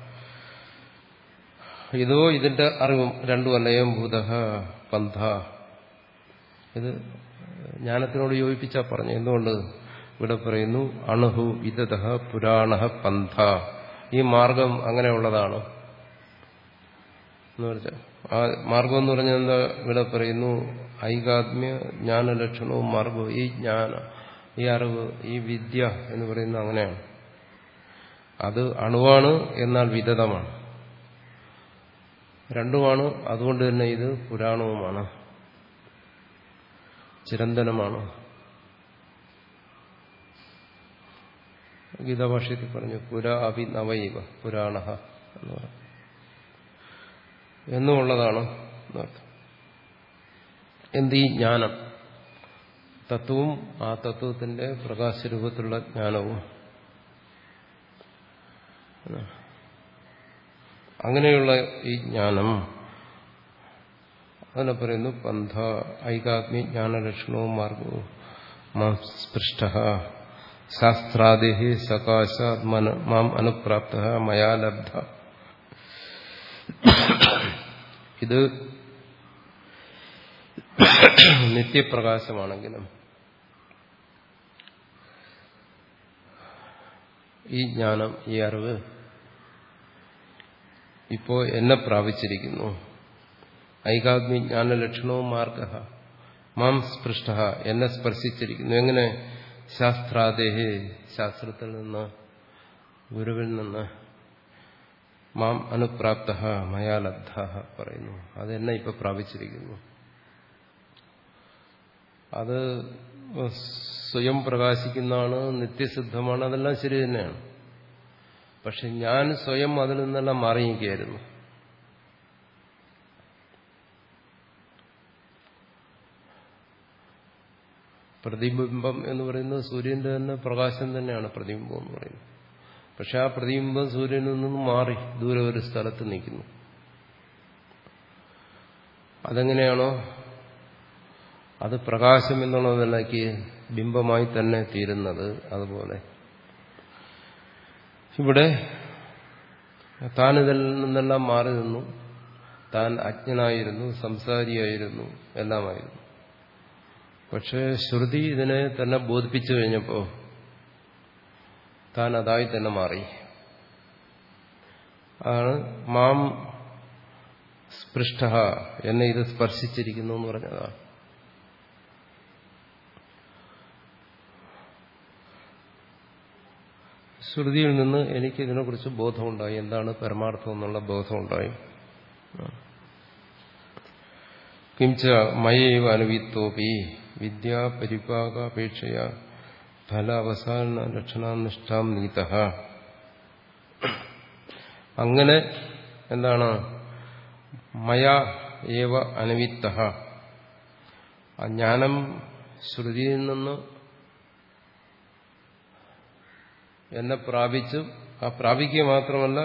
ഇതോ ഇതിന്റെ അറിവും രണ്ടുമല്ല. ഏം ഭൂത പന്ഥ, ഇത് ജ്ഞാനത്തിനോട് യോജിപ്പിച്ചാ പറഞ്ഞു. എന്തുകൊണ്ട് ഇവിടെ പറയുന്നു അണുഹു വിദത പുരാണ പന്ഥ, ഈ മാർഗം അങ്ങനെയുള്ളതാണ് എന്ന് വെച്ചാൽ ആ മാർഗം എന്ന് പറഞ്ഞാൽ എന്താ? ഇവിടെ പറയുന്നു ഐകാത്മ്യ ജ്ഞാനലക്ഷണവും മാർഗവും. ഈ ജ്ഞാന, ഈ അറിവ്, ഈ വിദ്യ എന്ന് പറയുന്നത് അങ്ങനെയാണ്. അത് അണുവാണ്, എന്നാൽ വിദതമാണ്. രണ്ടുമാണ്. അതുകൊണ്ട് തന്നെ ഇത് പുരാണവുമാണ്, ചിരന്തനമാണ്. ഗീതാഭാഷ്യത്തിൽ പറഞ്ഞു പുരാ അഭി നവൈവ പുരാണ എന്ന് പറഞ്ഞു എന്നുള്ളതാണ്. എന്ത് ഈ ജ്ഞാനം, തത്വവും ആ തത്വത്തിന്റെ പ്രകാശരൂപത്തിലുള്ള ജ്ഞാനവും, അങ്ങനെയുള്ള ഈ ജ്ഞാനം അതിനെ പറയുന്നു പന്ഥ ഐകാത്മ്യ ജ്ഞാനലക്ഷണവും മാർഗവും മാം സ്പൃഷ്ട ശാസ്ത്രാദേഹി സകാശാത് മാം അനുപ്രാപ്ത മയാ ലബ്ധ. ഇത് നിത്യപ്രകാശമാണെങ്കിലും ഈ ജ്ഞാനം, ഈ അറിവ് ഇപ്പോ എന്നെ പ്രാപിച്ചിരിക്കുന്നു. ഐകാത്മ്യ ജ്ഞാനലക്ഷണവും മാർഗ മാം സ്പൃഷ്ട, എന്നെ സ്പർശിച്ചിരിക്കുന്നു. എങ്ങനെ? ശാസ്ത്രാദേഹേ, ശാസ്ത്രത്തിൽ നിന്ന്, ഗുരുവിൽ നിന്ന്, മാം അനുപ്രാപ്ത മയാ ലബ്ധ പറയുന്നു. അതെന്നെ ഇപ്പൊ പ്രാപിച്ചിരിക്കുന്നു. അത് സ്വയം പ്രകാശിക്കുന്നതാണ്, നിത്യസിദ്ധമാണ്, അതെല്ലാം ശരി തന്നെയാണ്. പക്ഷെ ഞാൻ സ്വയം അതിൽ നിന്നെല്ലാം മാറിയിരിക്കുകയായിരുന്നു. പ്രതിബിംബം എന്ന് പറയുന്നത് സൂര്യന്റെ തന്നെ പ്രകാശം തന്നെയാണ് പ്രതിബിംബം എന്ന് പറയുന്നത്. പക്ഷെ ആ പ്രതിബിംബം സൂര്യനിൽ നിന്നും മാറി ദൂരെ ഒരു സ്ഥലത്ത് നിൽക്കുന്നു. അതെങ്ങനെയാണോ അത് പ്രകാശം എന്നുള്ള നിലയ്ക്ക് ബിംബമായി തന്നെ തീരുന്നത്, അതുപോലെ ഇവിടെ താൻ ഇതിൽ നിന്നെല്ലാം മാറി നിന്നു. താൻ അജ്ഞനായിരുന്നു, സംസാരിയായിരുന്നു, എല്ലാമായിരുന്നു. പക്ഷെ ശ്രുതി ഇതിനെ തന്നെ ബോധിപ്പിച്ചു കഴിഞ്ഞപ്പോൾ താൻ അതായി തന്നെ മാറി. ആണ് മാം സ്പൃഷ്ട, എന്നെ ഇത് സ്പർശിച്ചിരിക്കുന്നു എന്ന് പറഞ്ഞതാണ്. ശ്രുതിയിൽ നിന്ന് എനിക്ക് ഇതിനെക്കുറിച്ച് ബോധമുണ്ടായി, എന്താണ് പരമാർത്ഥം എന്നുള്ള ബോധമുണ്ടായി. കിംച മയൈവ അനുവിത്തോപി വിദ്യാ പരിപാകാപേക്ഷയ ഫല അവസാന ലക്ഷണാനിഷ്ഠാം നീതഃ. അങ്ങനെ എന്താണ്? മയാ ഏവ അനുവിത്തഃ, ആ ജ്ഞാനം ശ്രുതിയിൽ നിന്ന് എന്നെ പ്രാപിച്ചു. ആ പ്രാപിക്കുക മാത്രമല്ല,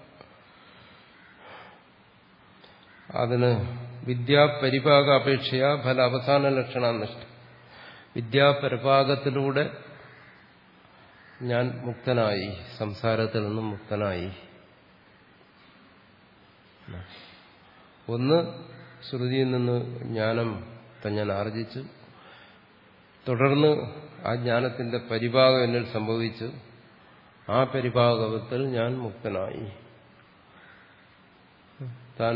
അതിന് വിദ്യാപരിപാക അപേക്ഷയ ഫല അവസാന ലക്ഷണാനിഷ്ഠ, വിദ്യാപരിപാകത്തിലൂടെ ഞാൻ മുക്തനായി, സംസാരത്തിൽ നിന്നും മുക്തനായി. ഒന്ന്, ശ്രുതിയിൽ നിന്ന് ജ്ഞാനം ഞാൻ ആർജിച്ചു, തുടർന്ന് ആ ജ്ഞാനത്തിന്റെ പരിഭാഗം എന്നിൽ സംഭവിച്ചു, ആ പരിഭാഗത്തിൽ ഞാൻ മുക്തനായി. താൻ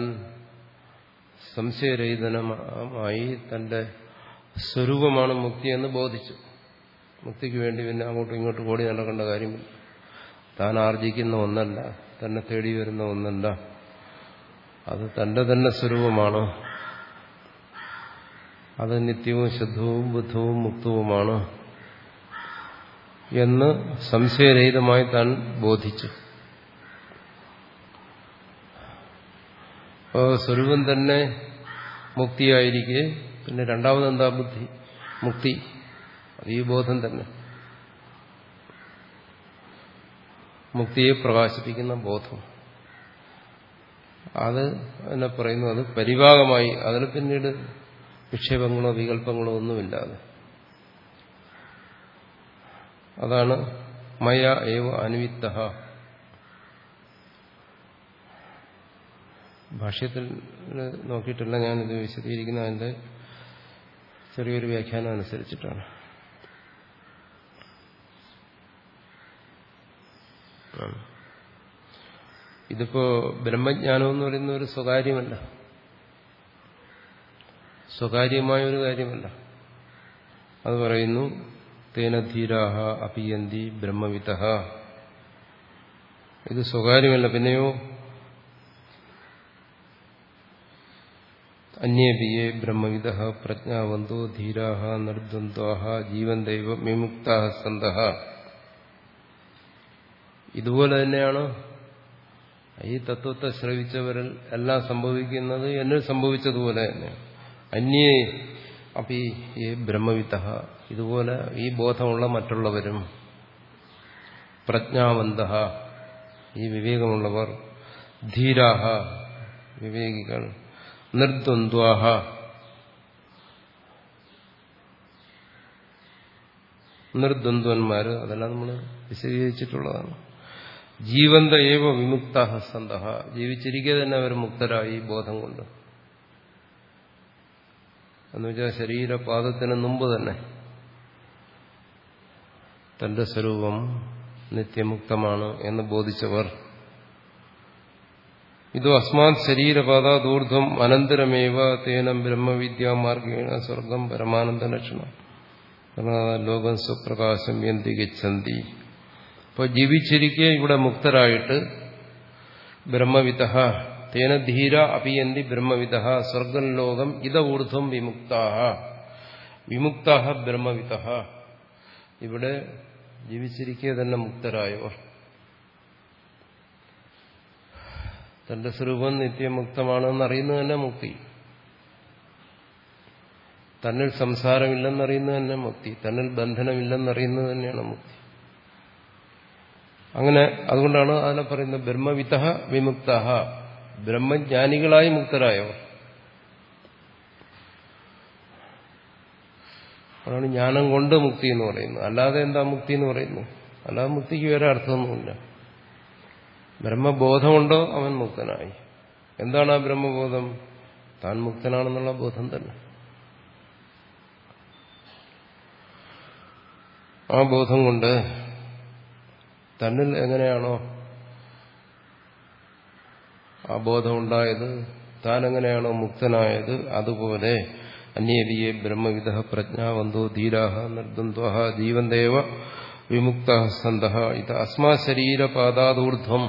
സംശയരഹിതമായി തന്റെ സ്വരൂപമാണ് മുക്തി എന്ന് ബോധിച്ചു. മുക്തിക്ക് വേണ്ടി പിന്നെ അങ്ങോട്ടും ഇങ്ങോട്ടും ഓടി നടക്കേണ്ട കാര്യമില്ല. താൻ ആർജിക്കുന്ന ഒന്നല്ല, തന്നെ തേടി വരുന്ന ഒന്നല്ല, അത് തന്റെ തന്നെ സ്വരൂപമാണ്. അത് നിത്യവും ശുദ്ധവും ബുദ്ധവും മുക്തവുമാണ് എന്ന് സംശയരഹിതമായി താൻ ബോധിച്ചു. അപ്പോൾ സ്വരൂപം തന്നെ മുക്തിയായിരിക്കെ പിന്നെ രണ്ടാമതെന്താ ബുദ്ധി മുക്തി? അത് ഈ ബോധം തന്നെ, മുക്തിയെ പ്രകാശിപ്പിക്കുന്ന ബോധം. അത് എന്നെ പറയുന്നു, അത് പരിഭാഗമായി, അതിൽ പിന്നീട് വിക്ഷേപങ്ങളോ വികല്പങ്ങളോ ഒന്നുമില്ലാതെ. അതാണ് മയ ഏവ അനുവിത്തഃ. ഭാഷ്യത്തിൽ നോക്കിയിട്ടല്ല ഞാനിത് വിശദീകരിക്കുന്ന, അതിന്റെ ചെറിയൊരു വ്യാഖ്യാനം അനുസരിച്ചിട്ടാണ്. ഇതിപ്പോ ബ്രഹ്മജ്ഞാനം എന്ന് പറയുന്ന ഒരു സ്വകാര്യമല്ല, സ്വകാര്യമായ ഒരു കാര്യമല്ല. അത് പറയുന്നു, തേന ധീരാഹ അപിയന്തി ബ്രഹ്മവിദഃ. ഇത് സ്വകാര്യമല്ല. പിന്നെയോ അന്യേപിയേ ബ്രഹ്മവിദഃ പ്രജ്ഞാവന്തോ ധീരാഹ നിർദ്വന്ദ്വാഹ ജീവന്തൈവ വിമുക്താഃ സന്തഃ. ഇതുപോലെ തന്നെയാണ് ഈ തത്വത്തെ ശ്രവിച്ചവരിൽ എല്ലാം സംഭവിക്കുന്നത്, എന്നിൽ സംഭവിച്ചതുപോലെ തന്നെ. അന്യേ അപ്പി ഈ ബ്രഹ്മവിദഃ, ഇതുപോലെ ഈ ബോധമുള്ള മറ്റുള്ളവരും, പ്രജ്ഞാവന്തഃ, ഈ വിവേകമുള്ളവർ, ധീരാഹ, വിവേകികൾ, നിർദ്വന്ദ്വാഹ, നിർദ്വന്ദ്വന്മാര്, അതെല്ലാം നമ്മൾ വിശദീകരിച്ചിട്ടുള്ളതാണ്. ജീവന്ത ഏവ വിമുക്താഃ സന്തഃ, ജീവിച്ചിരിക്കെ തന്നെ അവർ മുക്തരായി ബോധം കൊണ്ട്. എന്നുവെച്ചാൽ ശരീരപാദത്തിന് മുമ്പ് തന്നെ തന്റെ സ്വരൂപം നിത്യമുക്തമാണ് എന്ന് ബോധിച്ചവർ. ഇതോ അസ്മാത് ശരീരപാദാദൂർധ്വം അനന്തരമേവ തേനം ബ്രഹ്മവിദ്യാമാർഗേണ സ്വർഗം പരമാനന്ദ ലക്ഷണം ലോകം സ്വപ്രകാശം യന്തി ഗച്ഛന്തി. അപ്പോൾ ജീവിച്ചിരിക്കെ ഇവിടെ മുക്തരായിട്ട് ബ്രഹ്മവിദഃ തേന ധീര അപിയന്തി ബ്രഹ്മവിദഃ സ്വർഗം ലോകം ഇത ഊർധ്വം വിമുക്താഃ വിമുക്താഃ ബ്രഹ്മവിദഃ. ഇവിടെ ജീവിച്ചിരിക്കെ തന്നെ മുക്തരായവർ, തന്റെ സ്വരൂപം നിത്യമുക്തമാണെന്ന് അറിയുന്നത് തന്നെ മുക്തി. തന്നിൽ സംസാരമില്ലെന്നറിയുന്നത് തന്നെ മുക്തി. തന്നിൽ ബന്ധനമില്ലെന്നറിയുന്നത് തന്നെയാണ് മുക്തി. അങ്ങനെ അതുകൊണ്ടാണ് അതിനെ പറയുന്നത് ബ്രഹ്മവിദഃ വിമുക്തഃ, ബ്രഹ്മജ്ഞാനികളായി മുക്തരായവർ. അതാണ് ജ്ഞാനം കൊണ്ട് മുക്തി എന്ന് പറയുന്നത്. അല്ലാതെ എന്താ മുക്തി എന്ന് പറയുന്നത്? അല്ലാതെ മുക്തിക്ക് വേറെ അർത്ഥമൊന്നുമില്ല. ബ്രഹ്മബോധമുണ്ടോ അവൻ മുക്തനായി. എന്താണ് ആ ബ്രഹ്മബോധം? താൻ മുക്തനാണെന്നുള്ള ബോധം തന്നെ. ആ ബോധം കൊണ്ട് തന്നിൽ എങ്ങനെയാണോ ആ ബോധമുണ്ടായത്, താൻ എങ്ങനെയാണോ മുക്തനായത്, അതുപോലെ അന്യേപിയെ ബ്രഹ്മവിദഃ പ്രജ്ഞാവന്തോ ധീരാഹ നിർദ്വന്ദ്വാഹ ജീവന്തേവ വിമുക്താഃ സന്തഃ. ഇത് അസ്മാ ശരീരപാദാദൂർധ്വം.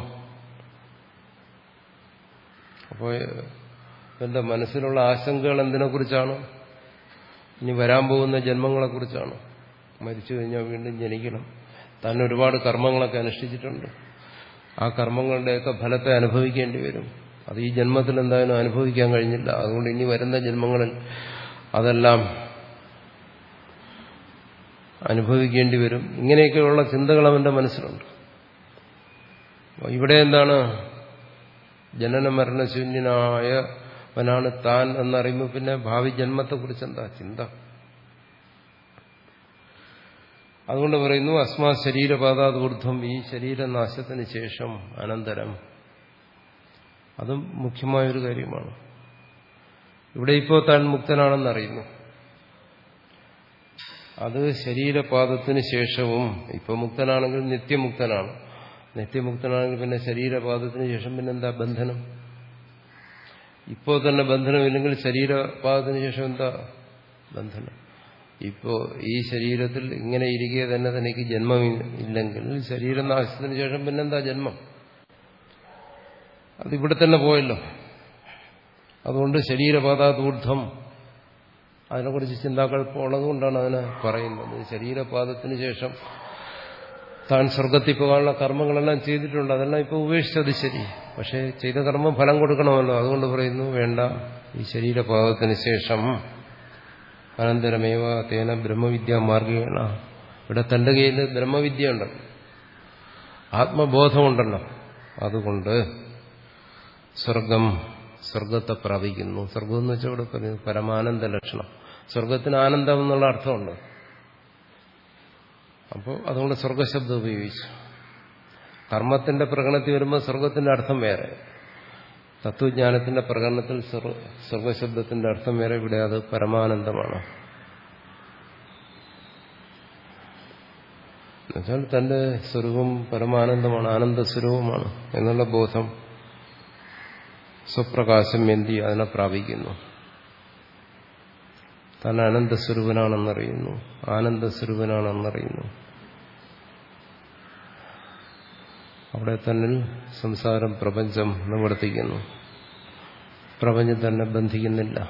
അപ്പോൾ എന്റെ മനസ്സിലുള്ള ആശങ്കകൾ എന്തിനെക്കുറിച്ചാണ്? ഇനി വരാൻ പോകുന്ന ജന്മങ്ങളെക്കുറിച്ചാണ്. മരിച്ചു കഴിഞ്ഞാൽ വീണ്ടും ജനിക്കണം. താൻ ഒരുപാട് കർമ്മങ്ങളൊക്കെ അനുഷ്ഠിച്ചിട്ടുണ്ട്. ആ കർമ്മങ്ങളുടെയൊക്കെ ഫലത്തെ അനുഭവിക്കേണ്ടി വരും. അത് ഈ ജന്മത്തിൽ എന്തായാലും അനുഭവിക്കാൻ കഴിഞ്ഞില്ല. അതുകൊണ്ട് ഇനി വരുന്ന ജന്മങ്ങളിൽ അതെല്ലാം അനുഭവിക്കേണ്ടി വരും. ഇങ്ങനെയൊക്കെയുള്ള ചിന്തകൾ അവന്റെ മനസ്സിലുണ്ട്. ഇവിടെ എന്താണ്? ജനന മരണശൂന്യനായവനാണ് താൻ എന്നറിയുമ്പോൾ പിന്നെ ഭാവി ജന്മത്തെക്കുറിച്ച് എന്താ ചിന്ത? അതുകൊണ്ട് പറയുന്നു അസ്മാ ശരീരപാതാദൂർധ്വം, ഈ ശരീരനാശത്തിന് ശേഷം അനന്തരം. അതും മുഖ്യമായൊരു കാര്യമാണ്. ഇവിടെ ഇപ്പോൾ താൻ മുക്തനാണെന്നറിയുന്നു. അത് ശരീരപാദത്തിന് ശേഷവും. ഇപ്പൊ മുക്തനാണെങ്കിൽ നിത്യമുക്തനാണ്. നിത്യമുക്തനാണെങ്കിൽ പിന്നെ ശരീരപാദത്തിന് ശേഷം പിന്നെ എന്താ ബന്ധനം? ഇപ്പോൾ തന്നെ ബന്ധനമില്ലെങ്കിൽ ശരീരപാദത്തിന് ശേഷം എന്താ ബന്ധനം? ഇപ്പോ ഈ ശരീരത്തിൽ ഇങ്ങനെ ഇരിക്കെ തന്നെ തനിക്ക് ജന്മം ഇല്ലെങ്കിൽ ശരീരനാശത്തിന് ശേഷം പിന്നെന്താ ജന്മം? അതിവിടെ തന്നെ പോയല്ലോ. അതുകൊണ്ട് ശരീരപാദാദൂർധ്വം, അതിനെക്കുറിച്ച് ചിന്താക്കൾപ്പുള്ളതുകൊണ്ടാണ് അതിനെ പറയുന്നത്. ശരീരപാദത്തിന് ശേഷം താൻ സ്വർഗത്തിൽ പോകാനുള്ള കർമ്മങ്ങളെല്ലാം ചെയ്തിട്ടുണ്ട്. അതെല്ലാം ഇപ്പോൾ ഉപേക്ഷിച്ചത് ശരി. പക്ഷേ ചെയ്ത കർമ്മം ഫലം കൊടുക്കണമല്ലോ. അതുകൊണ്ട് പറയുന്നു വേണ്ട, ഈ ശരീരപാദത്തിന് ശേഷം അനന്തരമേവ തേന ബ്രഹ്മവിദ്യ മാർഗേണ. ഇവിടെ തന്റെ കയ്യിൽ ബ്രഹ്മവിദ്യ ഉണ്ടല്ലോ, ആത്മബോധമുണ്ടല്ലോ. അതുകൊണ്ട് സ്വർഗം, സ്വർഗത്തെ പ്രാപിക്കുന്നു. സ്വർഗം എന്ന് വെച്ചാൽ ഇവിടെ പറയുന്നത് പരമാനന്ദ ലക്ഷണം. സ്വർഗത്തിന് ആനന്ദം എന്നുള്ള അർത്ഥമുണ്ട്. അപ്പോൾ അതുകൊണ്ട് സ്വർഗശബ്ദം ഉപയോഗിച്ചു. കർമ്മത്തിന്റെ പ്രകടനത്തിൽ വരുമ്പോൾ സ്വർഗത്തിന്റെ അർത്ഥം വേറെ, തത്വജ്ഞാനത്തിന്റെ പ്രകടനത്തിൽ സ്വർഗശബ്ദത്തിന്റെ അർത്ഥം വേറെ. ഇവിടെ അത് പരമാനന്ദമാണ്. എന്നുവെച്ചാൽ തന്റെ സ്വരൂപം പരമാനന്ദമാണ്, ആനന്ദസ്വരൂപമാണ് എന്നുള്ള ബോധം, സ്വപ്രകാശം എന്തി അതിനെ പ്രാപിക്കുന്നു. താൻ അനന്തസ്വരൂപനാണെന്നറിയുന്നു, ആനന്ദസ്വരൂപനാണെന്നറിയുന്നു. അവിടെ തന്നിൽ സംസാരം, പ്രപഞ്ചം നിവർത്തിക്കുന്നു. പ്രപഞ്ചം തന്നെ ബന്ധിക്കുന്നില്ല.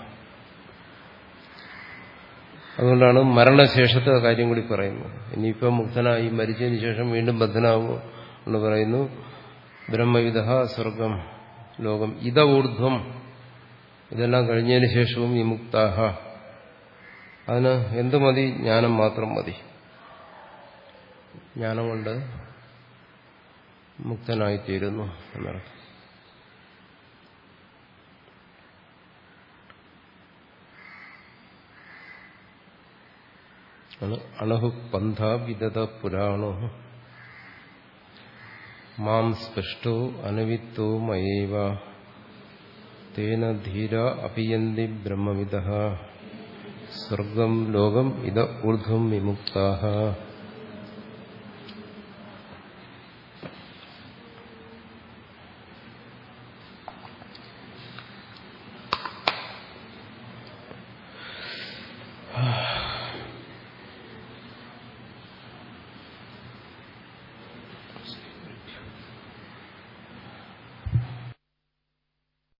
അതുകൊണ്ടാണ് മരണശേഷത്തെ കാര്യം കൂടി പറയുന്നത്. ഇനിയിപ്പം മുക്തനായി മരിച്ചതിന് ശേഷം വീണ്ടും ബദ്ധനാകുമോ എന്ന് പറയുന്നു. ബ്രഹ്മവിദ സ്വർഗം ലോകം ഇത ഊർധ്വം, ഇതെല്ലാം കഴിഞ്ഞതിന് ശേഷവും വിമുക്താഹ. അതിന് എന്ത് മതി? ജ്ഞാനം മാത്രം മതി. ജ്ഞാനം കൊണ്ട് മുക്തനായിത്തീരുന്നു എന്നർത്ഥം. അണഹു പന്ഥ വിദത പുരാണോ മാം സ്പഷ്ടോ അനവിത്തോ മയേവ തേന ധീര അഭിയന്തി ബ്രഹ്മവിദഃ സ്വർഗം ലോകം ഇത ഊർധ്വം വിമുക്താഃ.